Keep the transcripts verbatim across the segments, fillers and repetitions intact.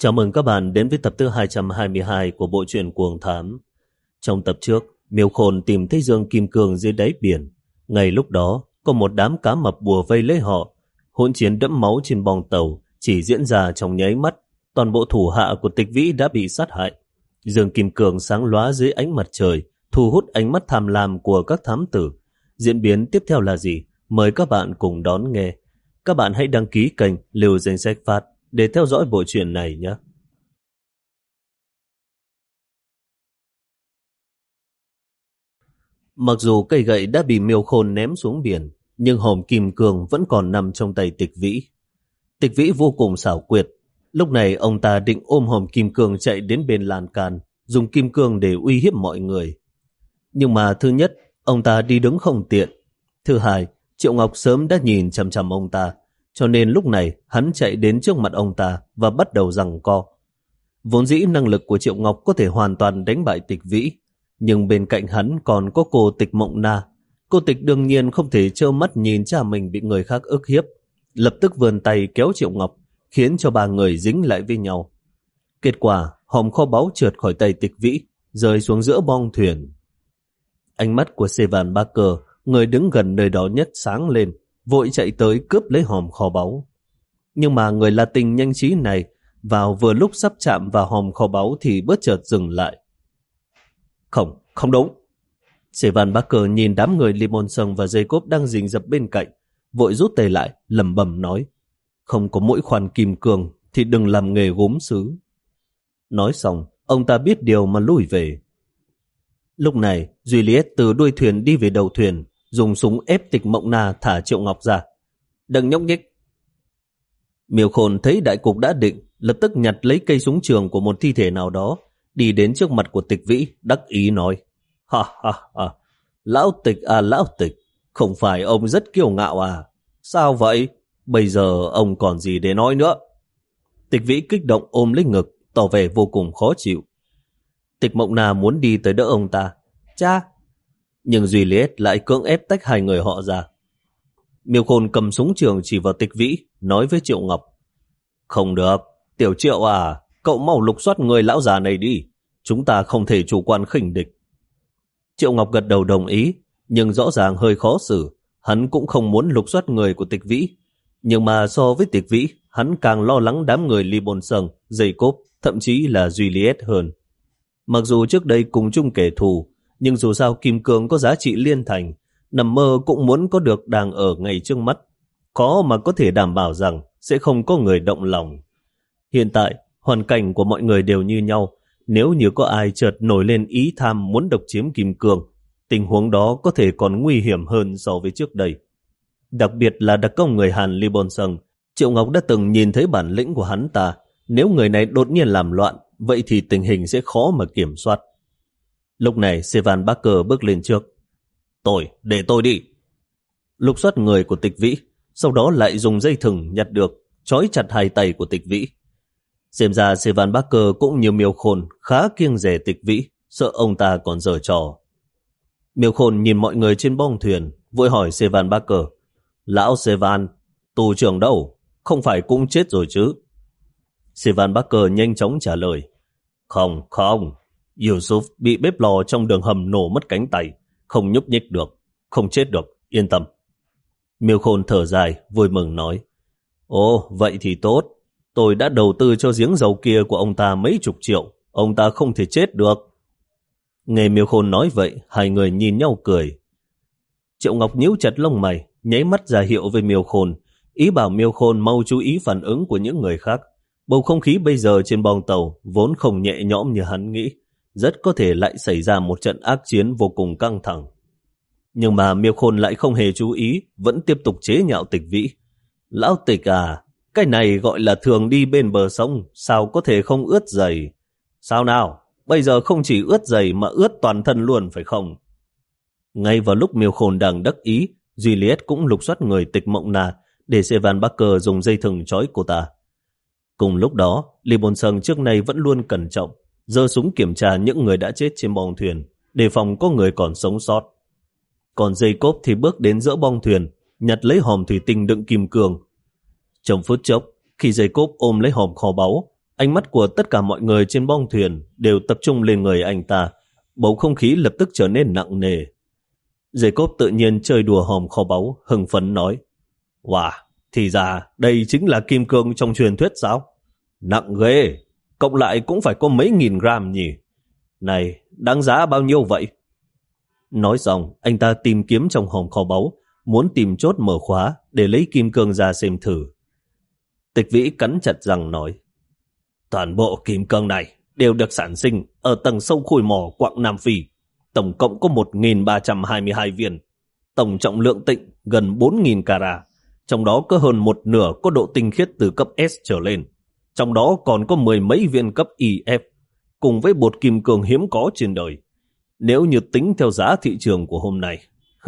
Chào mừng các bạn đến với tập thứ hai trăm hai mươi hai của bộ truyện Cuồng Thám. Trong tập trước, Miêu Khôn tìm thấy Dương Kim Cương dưới đáy biển. Ngay lúc đó, có một đám cá mập bùa vây lấy họ. Hỗn chiến đẫm máu trên bong tàu chỉ diễn ra trong nháy mắt. Toàn bộ thủ hạ của Tịch Vĩ đã bị sát hại. Dương Kim Cương sáng lóa dưới ánh mặt trời, thu hút ánh mắt tham lam của các thám tử. Diễn biến tiếp theo là gì? Mời các bạn cùng đón nghe. Các bạn hãy đăng ký kênh Lưu Danh Sách Phát để theo dõi bộ truyện này nhé. Mặc dù cây gậy đã bị Miêu Khôn ném xuống biển, nhưng hòm kim cương vẫn còn nằm trong tay Tịch Vĩ. Tịch Vĩ vô cùng xảo quyệt. Lúc này ông ta định ôm hòm kim cương chạy đến bên lan can, dùng kim cương để uy hiếp mọi người. Nhưng mà thứ nhất, ông ta đi đứng không tiện. Thứ hai, Triệu Ngọc sớm đã nhìn chằm chằm ông ta, cho nên lúc này hắn chạy đến trước mặt ông ta và bắt đầu giằng co. Vốn dĩ năng lực của Triệu Ngọc có thể hoàn toàn đánh bại Tịch Vĩ, nhưng bên cạnh hắn còn có cô Tịch Mộng Na. Cô Tịch đương nhiên không thể trơ mắt nhìn cha mình bị người khác ức hiếp, lập tức vươn tay kéo Triệu Ngọc, khiến cho ba người dính lại với nhau. Kết quả, hòm kho báu trượt khỏi tay Tịch Vĩ, rơi xuống giữa bong thuyền. Ánh mắt của Sevan Barker, người đứng gần nơi đó nhất, sáng lên, vội chạy tới cướp lấy hòm kho báu. Nhưng mà người Latin nhanh trí này vào vừa lúc sắp chạm vào hòm kho báu thì bất chợt dừng lại. Không, không đúng. Sevan Barker nhìn đám người Limonson và Jacob đang rình rập bên cạnh, vội rút tay lại, lẩm bẩm nói: không có mỗi khoản kim cương thì đừng làm nghề gốm sứ. Nói xong, ông ta biết điều mà lùi về. Lúc này, Juliet từ đuôi thuyền đi về đầu thuyền, dùng súng ép Tịch Mộng Na thả Triệu Ngọc ra. Đừng nhúc nhích. Miêu Khôn thấy đại cục đã định, lập tức nhặt lấy cây súng trường của một thi thể nào đó, đi đến trước mặt của Tịch Vĩ, đắc ý nói: ha ha ha, lão Tịch à lão Tịch, không phải ông rất kiêu ngạo à? Sao vậy? Bây giờ ông còn gì để nói nữa? Tịch Vĩ kích động ôm lấy ngực, tỏ vẻ vô cùng khó chịu. Tịch Mộng Na muốn đi tới đỡ ông ta. Cha! Nhưng Juliet lại cưỡng ép tách hai người họ ra. Miêu Khôn cầm súng trường chỉ vào Tịch Vĩ, nói với Triệu Ngọc: không được, Tiểu Triệu à, cậu mau lục soát người lão già này đi. Chúng ta không thể chủ quan khinh địch. Triệu Ngọc gật đầu đồng ý, nhưng rõ ràng hơi khó xử. Hắn cũng không muốn lục soát người của Tịch Vĩ. Nhưng mà so với Tịch Vĩ, hắn càng lo lắng đám người Limonson, Jacob, thậm chí là Juliet hơn. Mặc dù trước đây cùng chung kẻ thù, nhưng dù sao kim cương có giá trị liên thành, nằm mơ cũng muốn có được đang ở ngay trước mắt. Khó mà có thể đảm bảo rằng sẽ không có người động lòng. Hiện tại, hoàn cảnh của mọi người đều như nhau. Nếu như có ai chợt nổi lên ý tham muốn độc chiếm kim cương, tình huống đó có thể còn nguy hiểm hơn so với trước đây. Đặc biệt là đặc công người Hàn Limonson, Triệu Ngọc đã từng nhìn thấy bản lĩnh của hắn ta. Nếu người này đột nhiên làm loạn, vậy thì tình hình sẽ khó mà kiểm soát. Lúc này Sevan Barker bước lên trước. Tôi, để tôi đi. Lục soát người của Tịch Vĩ, sau đó lại dùng dây thừng nhặt được, trói chặt hai tay của Tịch Vĩ. Xem ra Sevan Barker cũng như Miêu Khôn khá kiêng dè Tịch Vĩ, sợ ông ta còn giở trò. Miêu Khôn nhìn mọi người trên bong thuyền, vội hỏi Sevan Barker: lão Sevan, tù trưởng đâu? Không phải cũng chết rồi chứ? Sevan Barker nhanh chóng trả lời: Không, không. Yusuf bị bếp lò trong đường hầm nổ mất cánh tay, không nhúc nhích được, không chết được, yên tâm. Miêu Khôn thở dài, vui mừng nói: Ồ, vậy thì tốt. Tôi đã đầu tư cho giếng dầu kia của ông ta mấy chục triệu, ông ta không thể chết được. Nghe Miêu Khôn nói vậy, hai người nhìn nhau cười. Triệu Ngọc nhíu chặt lông mày, nháy mắt ra hiệu với Miêu Khôn, ý bảo Miêu Khôn mau chú ý phản ứng của những người khác. Bầu không khí bây giờ trên bong tàu vốn không nhẹ nhõm như hắn nghĩ, rất có thể lại xảy ra một trận ác chiến vô cùng căng thẳng. Nhưng mà Miêu Khôn lại không hề chú ý, vẫn tiếp tục chế nhạo Tịch Vĩ. Lão Tịch à, cái này gọi là thường đi bên bờ sông, sao có thể không ướt giày? Sao nào, bây giờ không chỉ ướt giày mà ướt toàn thân luôn phải không? Ngay vào lúc Miêu Khôn đang đắc ý, Juliet cũng lục soát người Tịch Mộng Na để Sevan Barker dùng dây thừng trói cô ta. Cùng lúc đó, Limonson trước nay vẫn luôn cẩn trọng, giơ súng kiểm tra những người đã chết trên bong thuyền, đề phòng có người còn sống sót. Còn Jacob thì bước đến giữa bong thuyền, nhặt lấy hòm thủy tinh đựng kim cương. Trong phút chốc, khi Jacob ôm lấy hòm kho báu, Ánh mắt của tất cả mọi người trên bong thuyền đều tập trung lên người anh ta. Bầu không khí lập tức trở nên nặng nề. Jacob tự nhiên chơi đùa hòm kho báu, hưng phấn nói: Wow, thì ra đây chính là kim cương trong truyền thuyết sao? Nặng ghê, cộng lại cũng phải có mấy nghìn gram nhỉ. Này, đáng giá bao nhiêu vậy? Nói xong, anh ta tìm kiếm trong hòm kho báu, muốn tìm chốt mở khóa để lấy kim cương ra xem thử. Tịch Vĩ cắn chặt răng nói: Toàn bộ kim cương này đều được sản sinh ở tầng sâu khui mỏ quặng Nam Phi. Tổng cộng có một nghìn ba trăm hai mươi hai viên. Tổng trọng lượng tịnh gần bốn nghìn carat. Trong đó có hơn một nửa có độ tinh khiết từ cấp S trở lên. Trong đó còn có mười mấy viên cấp E F, cùng với bột kim cương hiếm có trên đời. Nếu như tính theo giá thị trường của hôm nay,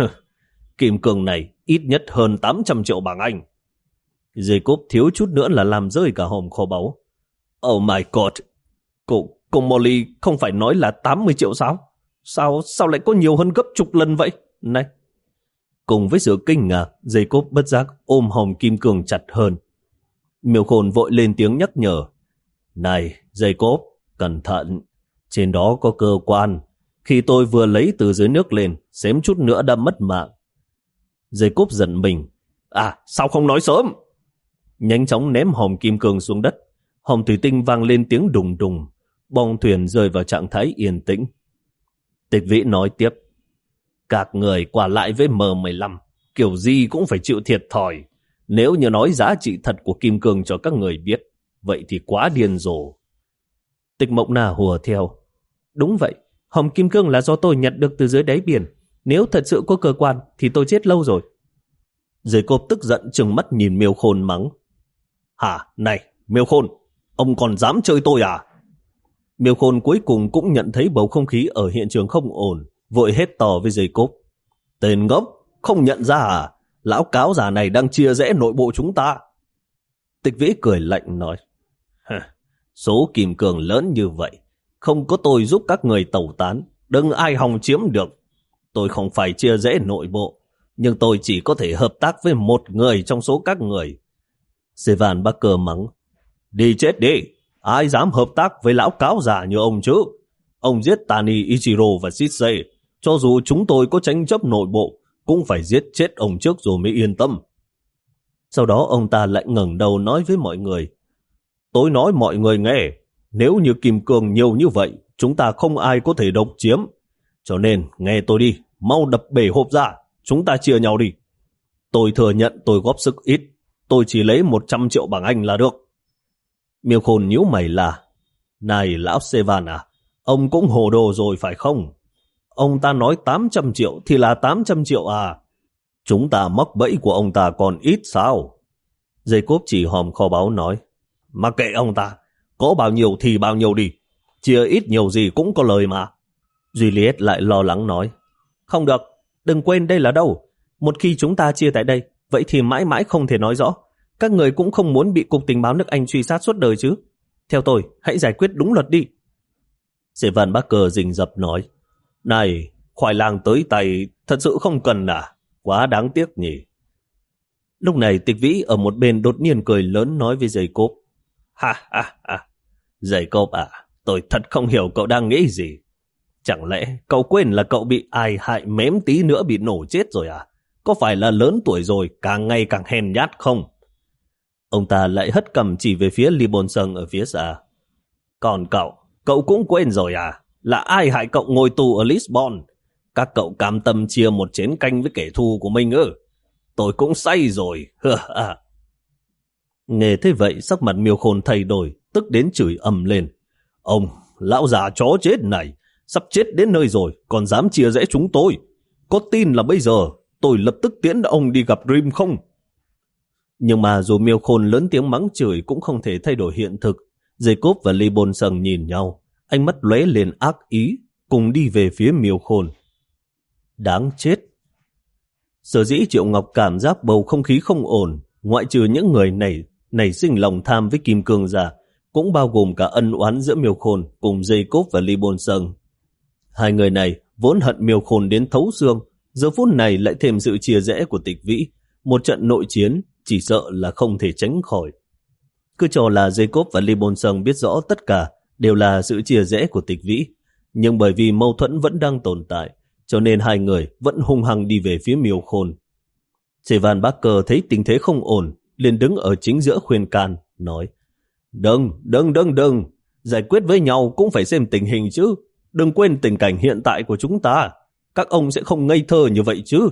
kim cương này ít nhất hơn tám trăm triệu bảng Anh. Jacob thiếu chút nữa là làm rơi cả hòm kho báu. Oh my god, cô, cô Molly không phải nói là tám mươi triệu sao? Sao sao lại có nhiều hơn gấp chục lần vậy? Này. Cùng với sự kinh ngạc, Jacob bất giác ôm hòm kim cương chặt hơn. Miêu Khôn vội lên tiếng nhắc nhở: Này, Jacob, cẩn thận. Trên đó có cơ quan. Khi tôi vừa lấy từ dưới nước lên, xém chút nữa đã mất mạng. Jacob giận mình. À, sao không nói sớm? Nhanh chóng ném hòm kim cương xuống đất. Hòm thủy tinh vang lên tiếng đùng đùng. Bong thuyền rơi vào trạng thái yên tĩnh. Tịch Vĩ nói tiếp: Các người quả lại với M mười lăm, kiểu gì cũng phải chịu thiệt thòi. Nếu như nói giá trị thật của kim cương cho các người biết, vậy thì quá điên rồ. Tịch Mộng Na hùa theo: Đúng vậy, hòm kim cương là do tôi nhặt được từ dưới đáy biển. Nếu thật sự có cơ quan thì tôi chết lâu rồi. Jacob tức giận trừng mắt nhìn Miêu Khôn mắng: Hả, này, Miêu Khôn, ông còn dám chơi tôi à? Miêu Khôn cuối cùng cũng nhận thấy bầu không khí ở hiện trường không ổn, vội hét to với Jacob: Tên ngốc, không nhận ra à? Lão cáo già này đang chia rẽ nội bộ chúng ta. Tịch Vĩ cười lạnh nói: Số kim cương lớn như vậy, không có tôi giúp các người tẩu tán, đừng ai hòng chiếm được. Tôi không phải chia rẽ nội bộ, nhưng tôi chỉ có thể hợp tác với một người trong số các người. Sevan Barker mắng: Đi chết đi, ai dám hợp tác với lão cáo già như ông chứ? Ông giết Tani, Ichiro và Shisei, cho dù chúng tôi có tranh chấp nội bộ, cũng phải giết chết ông trước rồi mới yên tâm. Sau đó ông ta lại ngẩng đầu nói với mọi người: Tôi nói mọi người nghe, nếu như kim cương nhiều như vậy, chúng ta không ai có thể độc chiếm. Cho nên nghe tôi đi, mau đập bể hộp ra, chúng ta chia nhau đi. Tôi thừa nhận tôi góp sức ít, tôi chỉ lấy một trăm triệu bảng Anh là được. Miêu Khôn nhíu mày là: Này lão Sevan à, ông cũng hồ đồ rồi phải không? Ông ta nói tám trăm triệu thì là tám trăm triệu à? Chúng ta mắc bẫy của ông ta còn ít sao? Jacob chỉ hòm kho báu nói: Mà kệ ông ta, có bao nhiêu thì bao nhiêu đi, chia ít nhiều gì cũng có lời mà. Juliet lại lo lắng nói: Không được, đừng quên đây là đâu. Một khi chúng ta chia tại đây, vậy thì mãi mãi không thể nói rõ. Các người cũng không muốn bị cục tình báo nước Anh truy sát suốt đời chứ. Theo tôi, hãy giải quyết đúng luật đi. Sevan Barker rình rập nói: Này, khoai lang tới tay thật sự không cần à? Quá đáng tiếc nhỉ. Lúc này Tịch Vĩ ở một bên đột nhiên cười lớn nói với Jacob: Ha ha ha, Jacob à, tôi thật không hiểu cậu đang nghĩ gì. Chẳng lẽ cậu quên là cậu bị ai hại mém tí nữa bị nổ chết rồi à? Có phải là lớn tuổi rồi càng ngày càng hèn nhát không? Ông ta lại hất cầm chỉ về phía Lee Bonson ở phía xa. Còn cậu, cậu cũng quên rồi à? Là ai hại cậu ngồi tù ở Lisbon? Các cậu cam tâm chia một chén canh với kẻ thù của mình ư? Tôi cũng say rồi. Nghe thế vậy sắc mặt Miêu Khôn thay đổi, tức đến chửi ầm lên: Ông, lão già chó chết này, sắp chết đến nơi rồi, còn dám chia rẽ chúng tôi. Có tin là bây giờ tôi lập tức tiễn ông đi gặp Rim không? Nhưng mà dù Miêu Khôn lớn tiếng mắng chửi cũng không thể thay đổi hiện thực. Jacob và Lee Bonson nhìn nhau, ánh mắt lóe lên ác ý, cùng đi về phía Miêu Khôn. Đáng chết! Sở dĩ Triệu Ngọc cảm giác bầu không khí không ổn, ngoại trừ những người này nảy sinh lòng tham với kim cương ra, cũng bao gồm cả ân oán giữa Miêu Khôn cùng Jacob và Lee Bonson. Hai người này vốn hận Miêu Khôn đến thấu xương, giờ phút này lại thêm sự chia rẽ của Tịch Vĩ, một trận nội chiến chỉ sợ là không thể tránh khỏi. Cứ cho là Jacob và Lee Bôn Sung biết rõ tất cả đều là sự chia rẽ của Tịch Vĩ, nhưng bởi vì mâu thuẫn vẫn đang tồn tại, cho nên hai người vẫn hung hăng đi về phía Miêu Khôn. Sevan Barker thấy tình thế không ổn, liền đứng ở chính giữa khuyên can, nói: Đừng, đừng, đừng, đừng, giải quyết với nhau cũng phải xem tình hình chứ, đừng quên tình cảnh hiện tại của chúng ta, các ông sẽ không ngây thơ như vậy chứ.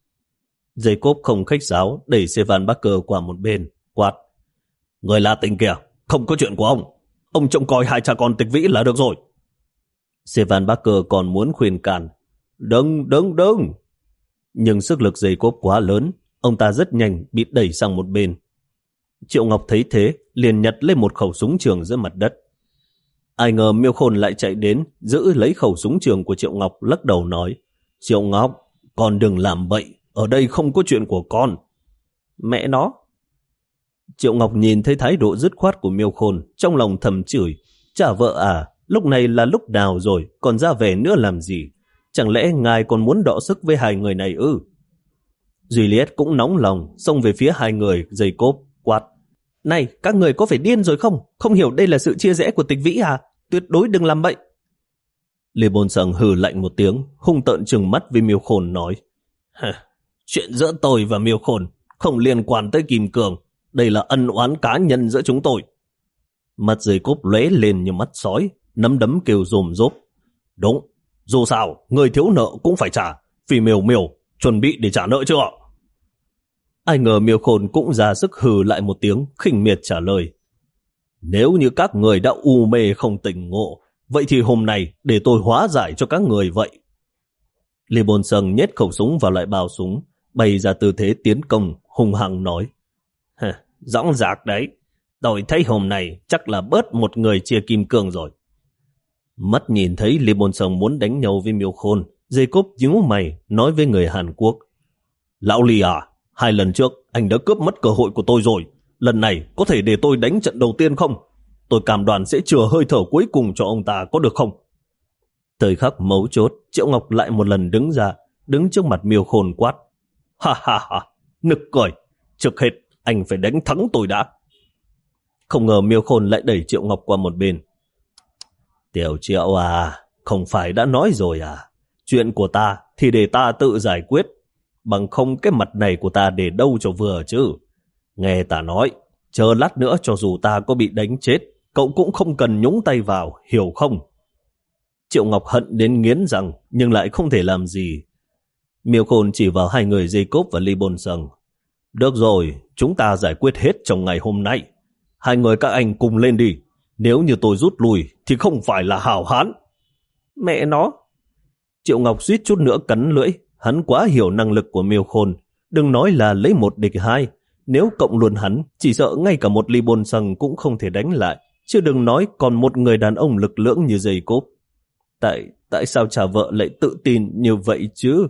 Jacob không khách sáo, đẩy Sevan Barker qua một bên, quát: Người là tình kìa, không có chuyện của ông, ông trông coi hai cha con Tịch Vĩ là được rồi. Sevan Barker còn muốn khuyên can: Đừng, đừng, đừng. Nhưng sức lực Jacob quá lớn, ông ta rất nhanh bị đẩy sang một bên. Triệu Ngọc thấy thế, liền nhặt lên một khẩu súng trường dưới mặt đất. Ai ngờ Miêu Khôn lại chạy đến, giữ lấy khẩu súng trường của Triệu Ngọc, lắc đầu nói: Triệu Ngọc, con đừng làm bậy, ở đây không có chuyện của con. Mẹ nó! Triệu Ngọc nhìn thấy thái độ dứt khoát của Miêu Khôn, trong lòng thầm chửi: Chả vợ à, lúc này là lúc nào rồi, còn ra về nữa làm gì? Chẳng lẽ ngài còn muốn đọ sức với hai người này ư? Juliet cũng nóng lòng, xông về phía hai người, Jacob quát: Này, các người có phải điên rồi không? Không hiểu đây là sự chia rẽ của Tịch Vĩ à? Tuyệt đối đừng làm bậy. Lee Bôn Sung hừ lạnh một tiếng, hung tợn trừng mắt với Miêu Khôn nói: Chuyện giữa tôi và Miêu Khôn không liên quan tới Kim Cương, đây là ân oán cá nhân giữa chúng tôi. Mặt Jacob lóe lên như mắt sói, nắm đấm kêu rồm rốp: Đúng, dù sao, người thiếu nợ cũng phải trả. Vì Miêu Miêu, chuẩn bị để trả nợ chưa? Ai ngờ Miêu Khôn cũng ra sức hừ lại một tiếng, khinh miệt trả lời: Nếu như các người đã u mê không tỉnh ngộ, vậy thì hôm nay để tôi hóa giải cho các người vậy. Lee Bôn Sung nhét khẩu súng vào loại bao súng, bày ra tư thế tiến công, hung hăng nói: Dõng dạc đấy, tôi thấy hôm nay chắc là bớt một người chia kim cương rồi. Mắt nhìn thấy Lee Bôn Sung muốn đánh nhau với Miêu Khôn, Jacob nhíu mày nói với người Hàn Quốc: Lão Lee à, hai lần trước anh đã cướp mất cơ hội của tôi rồi, lần này có thể để tôi đánh trận đầu tiên không? Tôi cam đoan sẽ chừa hơi thở cuối cùng cho ông ta, có được không? Thời khắc mấu chốt, Triệu Ngọc lại một lần đứng ra, đứng trước mặt Miêu Khôn quát: Ha ha ha, nực cười, trước hết anh phải đánh thắng tôi đã. Không ngờ Miêu Khôn lại đẩy Triệu Ngọc qua một bên: Tiểu Triệu à, không phải đã nói rồi à, chuyện của ta thì để ta tự giải quyết, bằng không cái mặt này của ta để đâu cho vừa chứ. Nghe ta nói, chờ lát nữa cho dù ta có bị đánh chết, cậu cũng không cần nhúng tay vào, hiểu không? Triệu Ngọc hận đến nghiến răng, nhưng lại không thể làm gì. Miêu Khôn chỉ vào hai người Jacob và Lee Bôn Sung: Được rồi, chúng ta giải quyết hết trong ngày hôm nay. Hai người các anh cùng lên đi, nếu như tôi rút lui thì không phải là hảo hán. Mẹ nó! Triệu Ngọc suýt chút nữa cắn lưỡi, hắn quá hiểu năng lực của Miêu Khôn, đừng nói là lấy một địch hai, nếu cộng luôn hắn, chỉ sợ ngay cả một Lee Bôn Sung cũng không thể đánh lại, chứ đừng nói còn một người đàn ông lực lưỡng như Jacob. Tại, tại sao cha vợ lại tự tin như vậy chứ?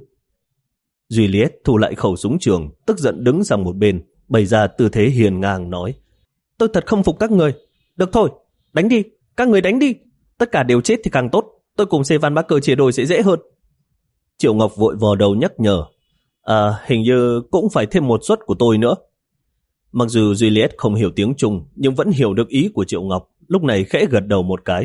Juliet thu lại khẩu súng trường, tức giận đứng sang một bên, bày ra tư thế hiền ngang nói: Tôi thật không phục các người. Được thôi, đánh đi, các người đánh đi. Tất cả đều chết thì càng tốt, tôi cùng Sevan Barker chia đôi sẽ dễ hơn. Triệu Ngọc vội vò đầu nhắc nhở: À, hình như cũng phải thêm một suất của tôi nữa. Mặc dù Juliet không hiểu tiếng Trung, nhưng vẫn hiểu được ý của Triệu Ngọc, lúc này khẽ gật đầu một cái.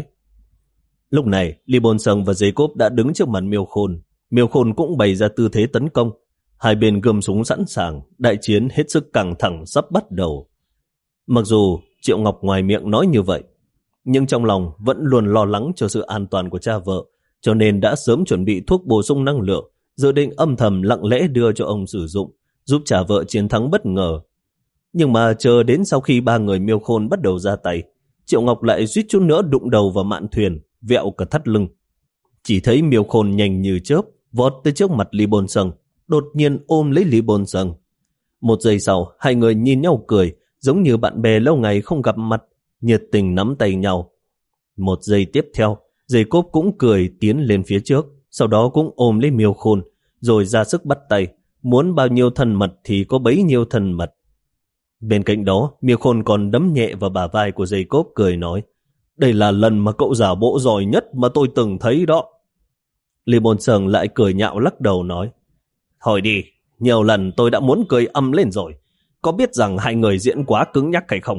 Lúc này, Lee Bôn Sung và Jacob đã đứng trước mặt Miêu Khôn. Miêu Khôn cũng bày ra tư thế tấn công. Hai bên gươm súng sẵn sàng, đại chiến hết sức căng thẳng sắp bắt đầu. Mặc dù Triệu Ngọc ngoài miệng nói như vậy, nhưng trong lòng vẫn luôn lo lắng cho sự an toàn của cha vợ, cho nên đã sớm chuẩn bị thuốc bổ sung năng lượng, dự định âm thầm lặng lẽ đưa cho ông sử dụng, giúp cha vợ chiến thắng bất ngờ. Nhưng mà chờ đến sau khi ba người Miêu Khôn bắt đầu ra tay, Triệu Ngọc lại suýt chút nữa đụng đầu vào mạn thuyền, vẹo cả thắt lưng. Chỉ thấy Miêu Khôn nhanh như chớp vọt tới trước mặt Lee Bôn Sung, đột nhiên ôm lấy Lee Bôn Sung. Một giây sau, hai người nhìn nhau cười, giống như bạn bè lâu ngày không gặp mặt, nhiệt tình nắm tay nhau. Một giây tiếp theo, Jacob cũng cười tiến lên phía trước, sau đó cũng ôm lấy Miêu Khôn, rồi ra sức bắt tay, muốn bao nhiêu thân mật thì có bấy nhiêu thân mật. Bên cạnh đó, Miêu Khôn còn đấm nhẹ vào bả vai của Jacob, cười nói: Đây là lần mà cậu giả bộ giỏi nhất mà tôi từng thấy đó. Lee Bôn Sung lại cười nhạo lắc đầu nói: Thôi đi, nhiều lần tôi đã muốn cười âm lên rồi. Có biết rằng hai người diễn quá cứng nhắc hay không?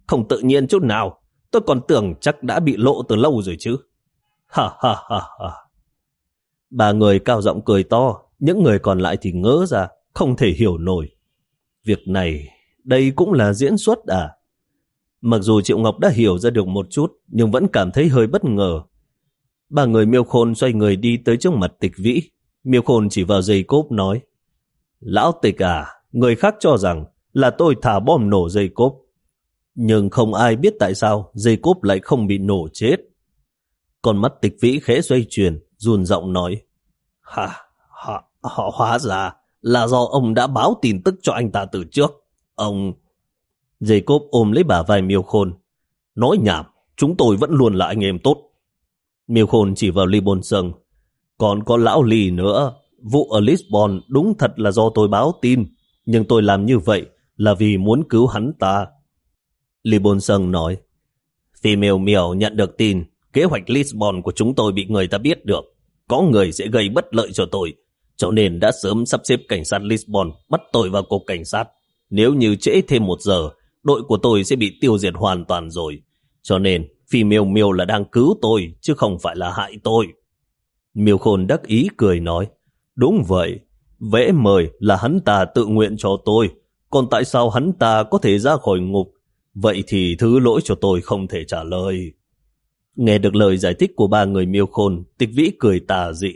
không tự nhiên chút nào. Tôi còn tưởng chắc đã bị lộ từ lâu rồi chứ. Ha ha ha ha. Ba người cao giọng cười to, những người còn lại thì ngỡ ra, không thể hiểu nổi. Việc này, đây cũng là diễn xuất à? Mặc dù Triệu Ngọc đã hiểu ra được một chút, nhưng vẫn cảm thấy hơi bất ngờ. Ba người Miêu Khôn xoay người đi tới trước mặt Tịch Vĩ. Miêu Khôn chỉ vào dây cốp nói: Lão Tịch à, người khác cho rằng là tôi thả bom nổ dây cốp. Nhưng không ai biết tại sao dây cốp lại không bị nổ chết. Con mắt Tịch Vĩ khẽ xoay chuyển, run giọng nói: Hả, họ, họ hóa ra là do ông đã báo tin tức cho anh ta từ trước. Ông... Dây cốp ôm lấy bả vai Miêu Khôn. Nói nhảm, chúng tôi vẫn luôn là anh em tốt. Miêu Khôn chỉ vào Lee Bôn Sâng. Còn có lão Lee nữa. Vụ ở Lisbon đúng thật là do tôi báo tin, nhưng tôi làm như vậy là vì muốn cứu hắn ta. Lee Bôn Sâng nói: Phi Miêu Miêu nhận được tin kế hoạch Lisbon của chúng tôi bị người ta biết được. Có người sẽ gây bất lợi cho tôi, cho nên đã sớm sắp xếp cảnh sát Lisbon bắt tôi vào cục cảnh sát. Nếu như trễ thêm một giờ, đội của tôi sẽ bị tiêu diệt hoàn toàn rồi. Cho nên Phi Miêu Miêu là đang cứu tôi, chứ không phải là hại tôi. Miêu Khôn đắc ý cười nói: Đúng vậy, vẽ mời là hắn ta tự nguyện cho tôi. Còn tại sao hắn ta có thể ra khỏi ngục? Vậy thì thứ lỗi cho tôi không thể trả lời. Nghe được lời giải thích của ba người Miêu Khôn, Tịch Vĩ cười tà dị.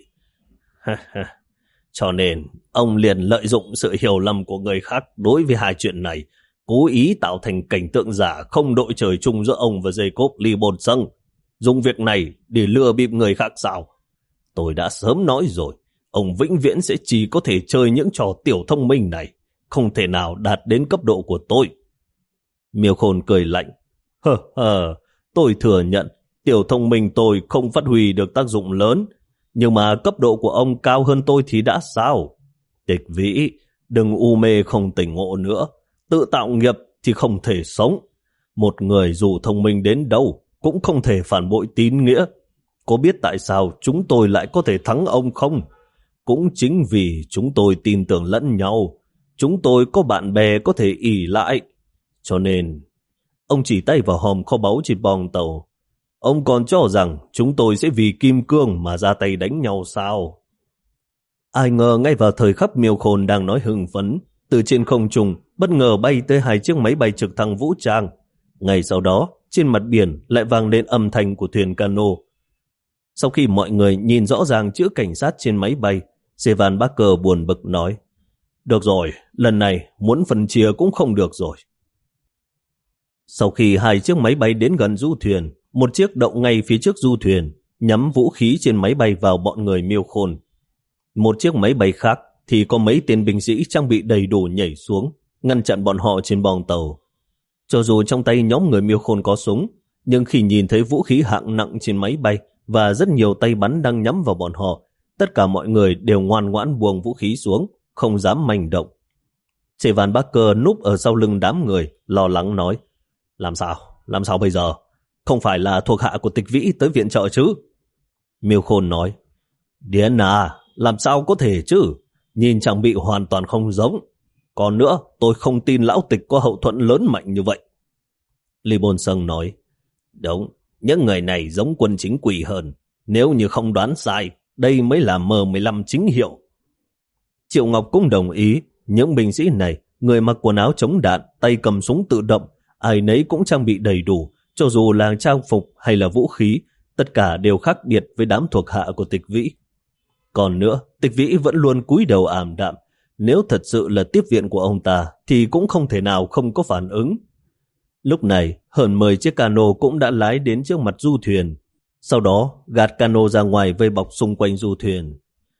Cho nên, ông liền lợi dụng sự hiểu lầm của người khác đối với hai chuyện này, cố ý tạo thành cảnh tượng giả không đội trời chung giữa ông và dây cốp Lee Bôn Sâng. Dùng việc này để lừa bịp người khác sao? Tôi đã sớm nói rồi, ông vĩnh viễn sẽ chỉ có thể chơi những trò tiểu thông minh này, không thể nào đạt đến cấp độ của tôi. Miêu Khôn cười lạnh. Hờ hờ, tôi thừa nhận tiểu thông minh tôi không phát huy được tác dụng lớn, nhưng mà cấp độ của ông cao hơn tôi thì đã sao? Tịch Vĩ, đừng u mê không tỉnh ngộ nữa. Tự tạo nghiệp thì không thể sống. Một người dù thông minh đến đâu cũng không thể phản bội tín nghĩa. Có biết tại sao chúng tôi lại có thể thắng ông không? Cũng chính vì chúng tôi tin tưởng lẫn nhau. Chúng tôi có bạn bè có thể ỷ lại. Cho nên, ông chỉ tay vào hòm kho báu trên bong tàu. Ông còn cho rằng chúng tôi sẽ vì kim cương mà ra tay đánh nhau sao? Ai ngờ ngay vào thời khắc Miêu Khôn đang nói hưng phấn, từ trên không trung bất ngờ bay tới hai chiếc máy bay trực thăng vũ trang. Ngay sau đó, trên mặt biển lại vang lên âm thanh của thuyền cano. Sau khi mọi người nhìn rõ ràng chữ cảnh sát trên máy bay, Sevan Barker buồn bực nói: Được rồi, lần này muốn phân chia cũng không được rồi. Sau khi hai chiếc máy bay đến gần du thuyền, một chiếc đậu ngay phía trước du thuyền, nhắm vũ khí trên máy bay vào bọn người Miêu Khôn. Một chiếc máy bay khác thì có mấy tên binh sĩ trang bị đầy đủ nhảy xuống, ngăn chặn bọn họ trên bong tàu. Cho dù trong tay nhóm người Miêu Khôn có súng, nhưng khi nhìn thấy vũ khí hạng nặng trên máy bay và rất nhiều tay bắn đang nhắm vào bọn họ, tất cả mọi người đều ngoan ngoãn buông vũ khí xuống, không dám manh động. Sevan Barker núp ở sau lưng đám người, lo lắng nói: Làm sao? Làm sao bây giờ? Không phải là thuộc hạ của Tịch Vĩ tới viện trợ chứ? Miêu Khôn nói: Điên à, làm sao có thể chứ? Nhìn trang bị hoàn toàn không giống. Còn nữa, tôi không tin lão Tịch có hậu thuẫn lớn mạnh như vậy. Lee Bôn Sâng nói: Đúng, những người này giống quân chính quy hơn. Nếu như không đoán sai, đây mới là M mười lăm chính hiệu. Triệu Ngọc cũng đồng ý. Những binh sĩ này, người mặc quần áo chống đạn, tay cầm súng tự động, ai nấy cũng trang bị đầy đủ. Cho dù là trang phục hay là vũ khí, tất cả đều khác biệt với đám thuộc hạ của Tịch Vĩ. Còn nữa, Tịch Vĩ vẫn luôn cúi đầu ảm đạm. Nếu thật sự là tiếp viện của ông ta, thì cũng không thể nào không có phản ứng. Lúc này, hơn mười chiếc cano cũng đã lái đến trước mặt du thuyền. Sau đó, gạt cano ra ngoài vây bọc xung quanh du thuyền.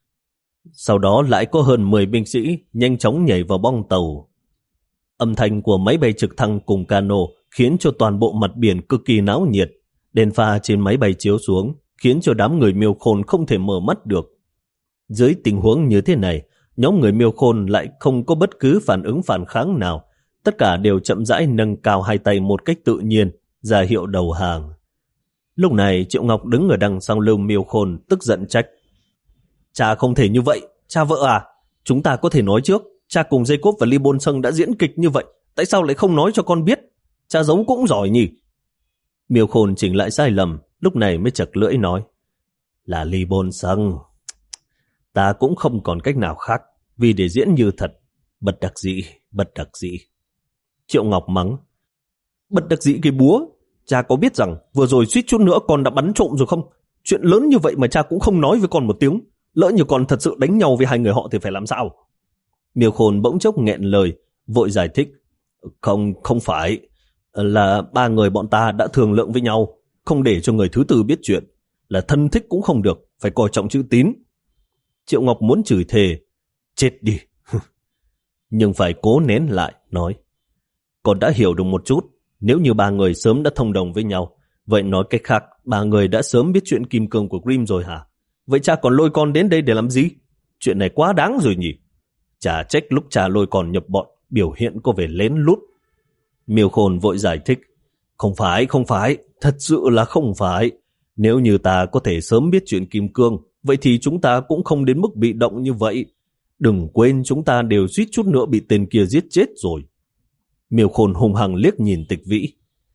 Sau đó lại có hơn mười binh sĩ nhanh chóng nhảy vào bong tàu. Âm thanh của máy bay trực thăng cùng cano khiến cho toàn bộ mặt biển cực kỳ náo nhiệt. Đèn pha trên máy bay chiếu xuống, khiến cho đám người Miêu Khôn không thể mở mắt được. Dưới tình huống như thế này, nhóm người Miêu Khôn lại không có bất cứ phản ứng phản kháng nào. Tất cả đều chậm rãi nâng cao hai tay một cách tự nhiên, ra hiệu đầu hàng. Lúc này Triệu Ngọc đứng ở đằng sau lưng Miêu Khôn, tức giận trách: Cha không thể như vậy, cha vợ à, chúng ta có thể nói trước, cha cùng Jacob và Lee Bôn Sâng đã diễn kịch như vậy, tại sao lại không nói cho con biết? cha giấu cũng giỏi nhỉ. Miêu Khôn chỉnh lại sai lầm, lúc này mới chật lưỡi nói, là Lee Bôn Sung. Ta cũng không còn cách nào khác, vì để diễn như thật, bất đắc dĩ, bất đắc dĩ. Triệu Ngọc mắng, bất đắc dĩ cái búa, cha có biết rằng vừa rồi suýt chút nữa con đã bắn trộm rồi không? Chuyện lớn như vậy mà cha cũng không nói với con một tiếng, lỡ như con thật sự đánh nhau với hai người họ thì phải làm sao? Miêu Khôn bỗng chốc nghẹn lời, vội giải thích, không, không phải, là ba người bọn ta đã thương lượng với nhau, không để cho người thứ tư biết chuyện, là thân thích cũng không được, phải coi trọng chữ tín. Triệu Ngọc muốn chửi thề, chết đi, nhưng phải cố nén lại, nói, con đã hiểu được một chút, nếu như ba người sớm đã thông đồng với nhau, vậy nói cách khác, ba người đã sớm biết chuyện kim cương của Grimm rồi hả? Vậy cha còn lôi con đến đây để làm gì? Chuyện này quá đáng rồi nhỉ? Chả trách lúc cha lôi con nhập bọn, biểu hiện có vẻ lén lút. Miêu Khôn vội giải thích, không phải, không phải, thật sự là không phải. Nếu như ta có thể sớm biết chuyện kim cương, vậy thì chúng ta cũng không đến mức bị động như vậy. Đừng quên chúng ta đều suýt chút nữa bị tên kia giết chết rồi. Miêu Khôn hung hăng liếc nhìn Tịch Vĩ.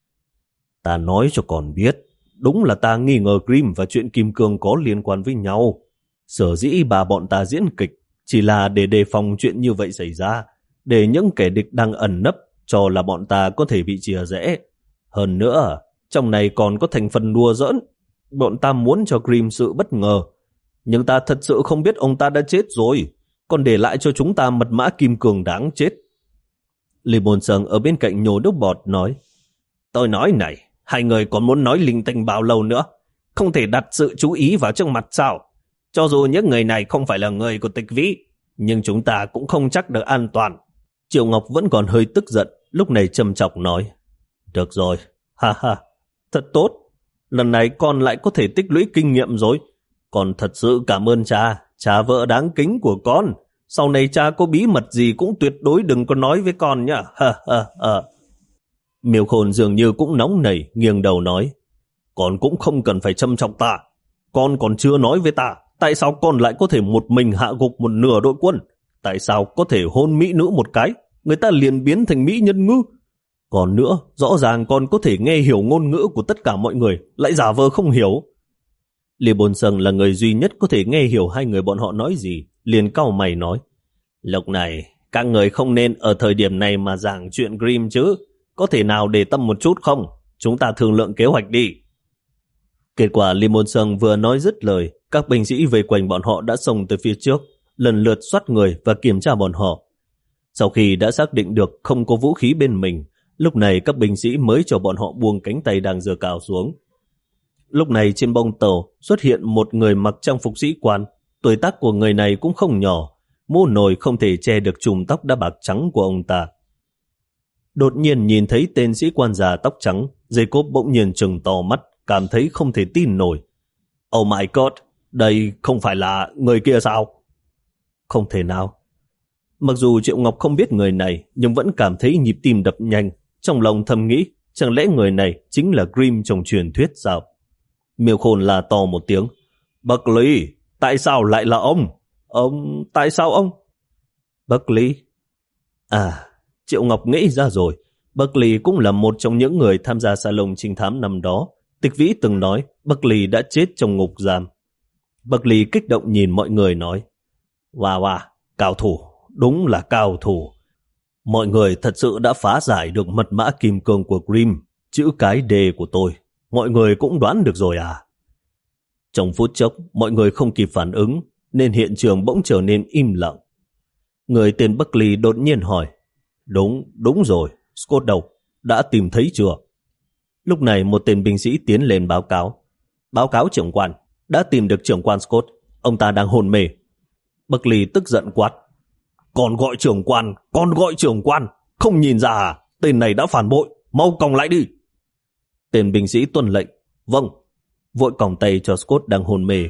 Ta nói cho con biết, đúng là ta nghi ngờ Grimm và chuyện kim cương có liên quan với nhau. Sở dĩ bà bọn ta diễn kịch chỉ là để đề phòng chuyện như vậy xảy ra, để những kẻ địch đang ẩn nấp cho là bọn ta có thể bị chia rẽ. Hơn nữa, trong này còn có thành phần đùa giỡn. Bọn ta muốn cho Grimm sự bất ngờ, nhưng ta thật sự không biết ông ta đã chết rồi, còn để lại cho chúng ta mật mã kim cương đáng chết. Lee Bôn Sung ở bên cạnh nhổ nước bọt nói, tôi nói này, hai người còn muốn nói linh tinh bao lâu nữa? Không thể đặt sự chú ý vào trước mặt sao? Cho dù những người này không phải là người của Tịch Vĩ, nhưng chúng ta cũng không chắc được an toàn. Triệu Ngọc vẫn còn hơi tức giận, lúc này trầm trọng nói, được rồi, ha ha, thật tốt, lần này con lại có thể tích lũy kinh nghiệm rồi. Con thật sự cảm ơn cha, cha vợ đáng kính của con. Sau này cha có bí mật gì cũng tuyệt đối đừng có nói với con nhá. Ha ha ha. Miêu Khôn dường như cũng nóng nảy, nghiêng đầu nói, con cũng không cần phải châm chọc ta. Con còn chưa nói với ta, tại sao con lại có thể một mình hạ gục một nửa đội quân? Tại sao có thể hôn mỹ nữ một cái, người ta liền biến thành mỹ nhân ngư? Còn nữa, rõ ràng con có thể nghe hiểu ngôn ngữ của tất cả mọi người, lại giả vờ không hiểu. Lee Bôn Sung là người duy nhất có thể nghe hiểu hai người bọn họ nói gì, liền cau mày nói, lúc này, các người không nên ở thời điểm này mà giảng chuyện Grimm chứ, có thể nào để tâm một chút không? Chúng ta thương lượng kế hoạch đi. Kết quả Lee Bôn Sung vừa nói dứt lời, các binh sĩ vây quanh bọn họ đã xông tới phía trước, lần lượt soát người và kiểm tra bọn họ. Sau khi đã xác định được không có vũ khí bên mình, lúc này các binh sĩ mới cho bọn họ buông cánh tay đang giơ cao xuống. Lúc này trên bông tàu xuất hiện một người mặc trang phục sĩ quan, tuổi tác của người này cũng không nhỏ, mũ nồi không thể che được chùm tóc đã bạc trắng của ông ta. Đột nhiên nhìn thấy tên sĩ quan già tóc trắng, Jacob bỗng nhiên trừng to mắt, cảm thấy không thể tin nổi. Oh my god, đây không phải là người kia sao? Không thể nào. Mặc dù Triệu Ngọc không biết người này, nhưng vẫn cảm thấy nhịp tim đập nhanh, trong lòng thầm nghĩ, chẳng lẽ người này chính là Grimm trong truyền thuyết sao? Miêu Khôn là to một tiếng, Buckley, tại sao lại là ông? Ông, tại sao ông? Buckley. À, Triệu Ngọc nghĩ ra rồi, Buckley cũng là một trong những người tham gia salon trinh thám năm đó. Tịch Vĩ từng nói Buckley đã chết trong ngục giam. Buckley kích động nhìn mọi người nói, wow, wow, cao thủ, đúng là cao thủ. Mọi người thật sự đã phá giải được mật mã kim cương của Grimm, chữ cái D của tôi. Mọi người cũng đoán được rồi à? Trong phút chốc, mọi người không kịp phản ứng, nên hiện trường bỗng trở nên im lặng. Người tên Buckley đột nhiên hỏi, đúng, đúng rồi, Scott đâu? Đã tìm thấy chưa? Lúc này một tên binh sĩ tiến lên báo cáo. Báo cáo trưởng quan, đã tìm được trưởng quan Scott, ông ta đang hôn mê. Buckley tức giận quát, còn gọi trưởng quan, còn gọi trưởng quan, không nhìn ra à? Tên này đã phản bội, mau còng lại đi. Tên binh sĩ tuân lệnh, vâng, vội còng tay cho Scott đang hôn mê.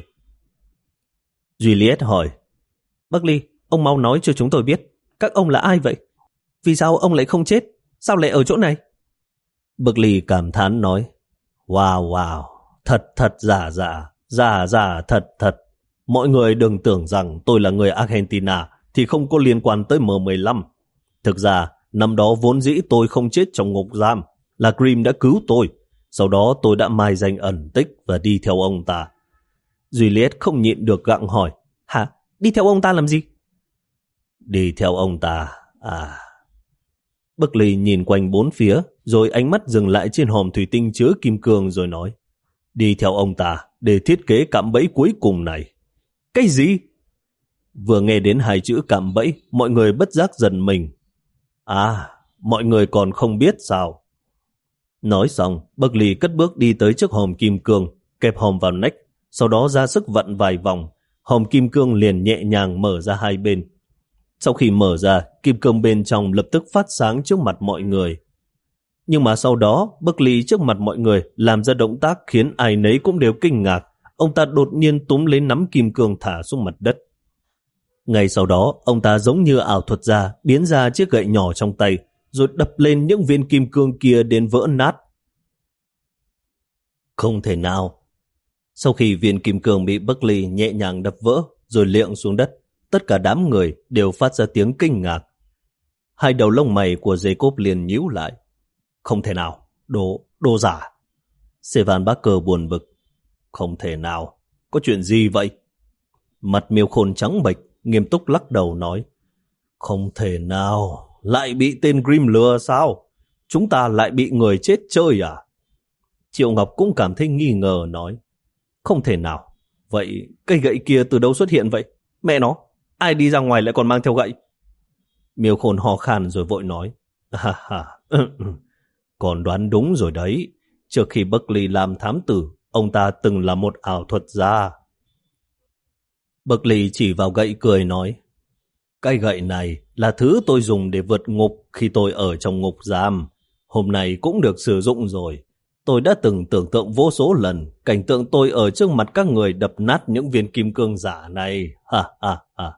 Juliet hỏi, Buckley, ông mau nói cho chúng tôi biết, các ông là ai vậy? Vì sao ông lại không chết? Sao lại ở chỗ này? Buckley cảm thán nói, wow, wow, thật thật giả giả, giả giả thật thật. Mọi người đừng tưởng rằng tôi là người Argentina thì không có liên quan tới M mười lăm. Thực ra, năm đó vốn dĩ tôi không chết trong ngục giam. là Grimm đã cứu tôi. Sau đó tôi đã mai danh ẩn tích và đi theo ông ta. Juliet không nhịn được gặng hỏi, hả? Đi theo ông ta làm gì? Đi theo ông ta, à... Buckley nhìn quanh bốn phía, rồi ánh mắt dừng lại trên hòm thủy tinh chứa kim cương rồi nói, đi theo ông ta để thiết kế cạm bẫy cuối cùng này. Cái gì? Vừa nghe đến hai chữ cạm bẫy, mọi người bất giác giật mình. À, mọi người còn không biết sao? Nói xong, Buckley cất bước đi tới trước hòm kim cương, kẹp hòm vào nách, sau đó ra sức vặn vài vòng, hòm kim cương liền nhẹ nhàng mở ra hai bên. Sau khi mở ra, kim cương bên trong lập tức phát sáng trước mặt mọi người. Nhưng mà sau đó, Buckley trước mặt mọi người làm ra động tác khiến ai nấy cũng đều kinh ngạc. Ông ta đột nhiên túm lấy nắm kim cương thả xuống mặt đất. Ngay sau đó, ông ta giống như ảo thuật gia biến ra chiếc gậy nhỏ trong tay, rồi đập lên những viên kim cương kia đến vỡ nát. Không thể nào. Sau khi viên kim cương bị Buckley nhẹ nhàng đập vỡ rồi liệng xuống đất, tất cả đám người đều phát ra tiếng kinh ngạc. Hai đầu lông mày của Jacob liền nhíu lại. Không thể nào, đồ, đồ giả. Sevan Barker buồn bực. Không thể nào, có chuyện gì vậy? Mặt Miêu Khôn trắng bệch, nghiêm túc lắc đầu nói. Không thể nào, lại bị tên Grimm lừa sao? Chúng ta lại bị người chết chơi à? Triệu Ngọc cũng cảm thấy nghi ngờ nói. Không thể nào, vậy cây gậy kia từ đâu xuất hiện vậy? Mẹ nó, ai đi ra ngoài lại còn mang theo gậy? Miêu Khôn ho khan rồi vội nói. Ha ha, còn đoán đúng rồi đấy. Trước khi Buckley làm thám tử, ông ta từng là một ảo thuật gia. Buckley chỉ vào gậy cười nói. Cái gậy này là thứ tôi dùng để vượt ngục khi tôi ở trong ngục giam. Hôm nay cũng được sử dụng rồi. Tôi đã từng tưởng tượng vô số lần cảnh tượng tôi ở trước mặt các người đập nát những viên kim cương giả này. Ha ha ha.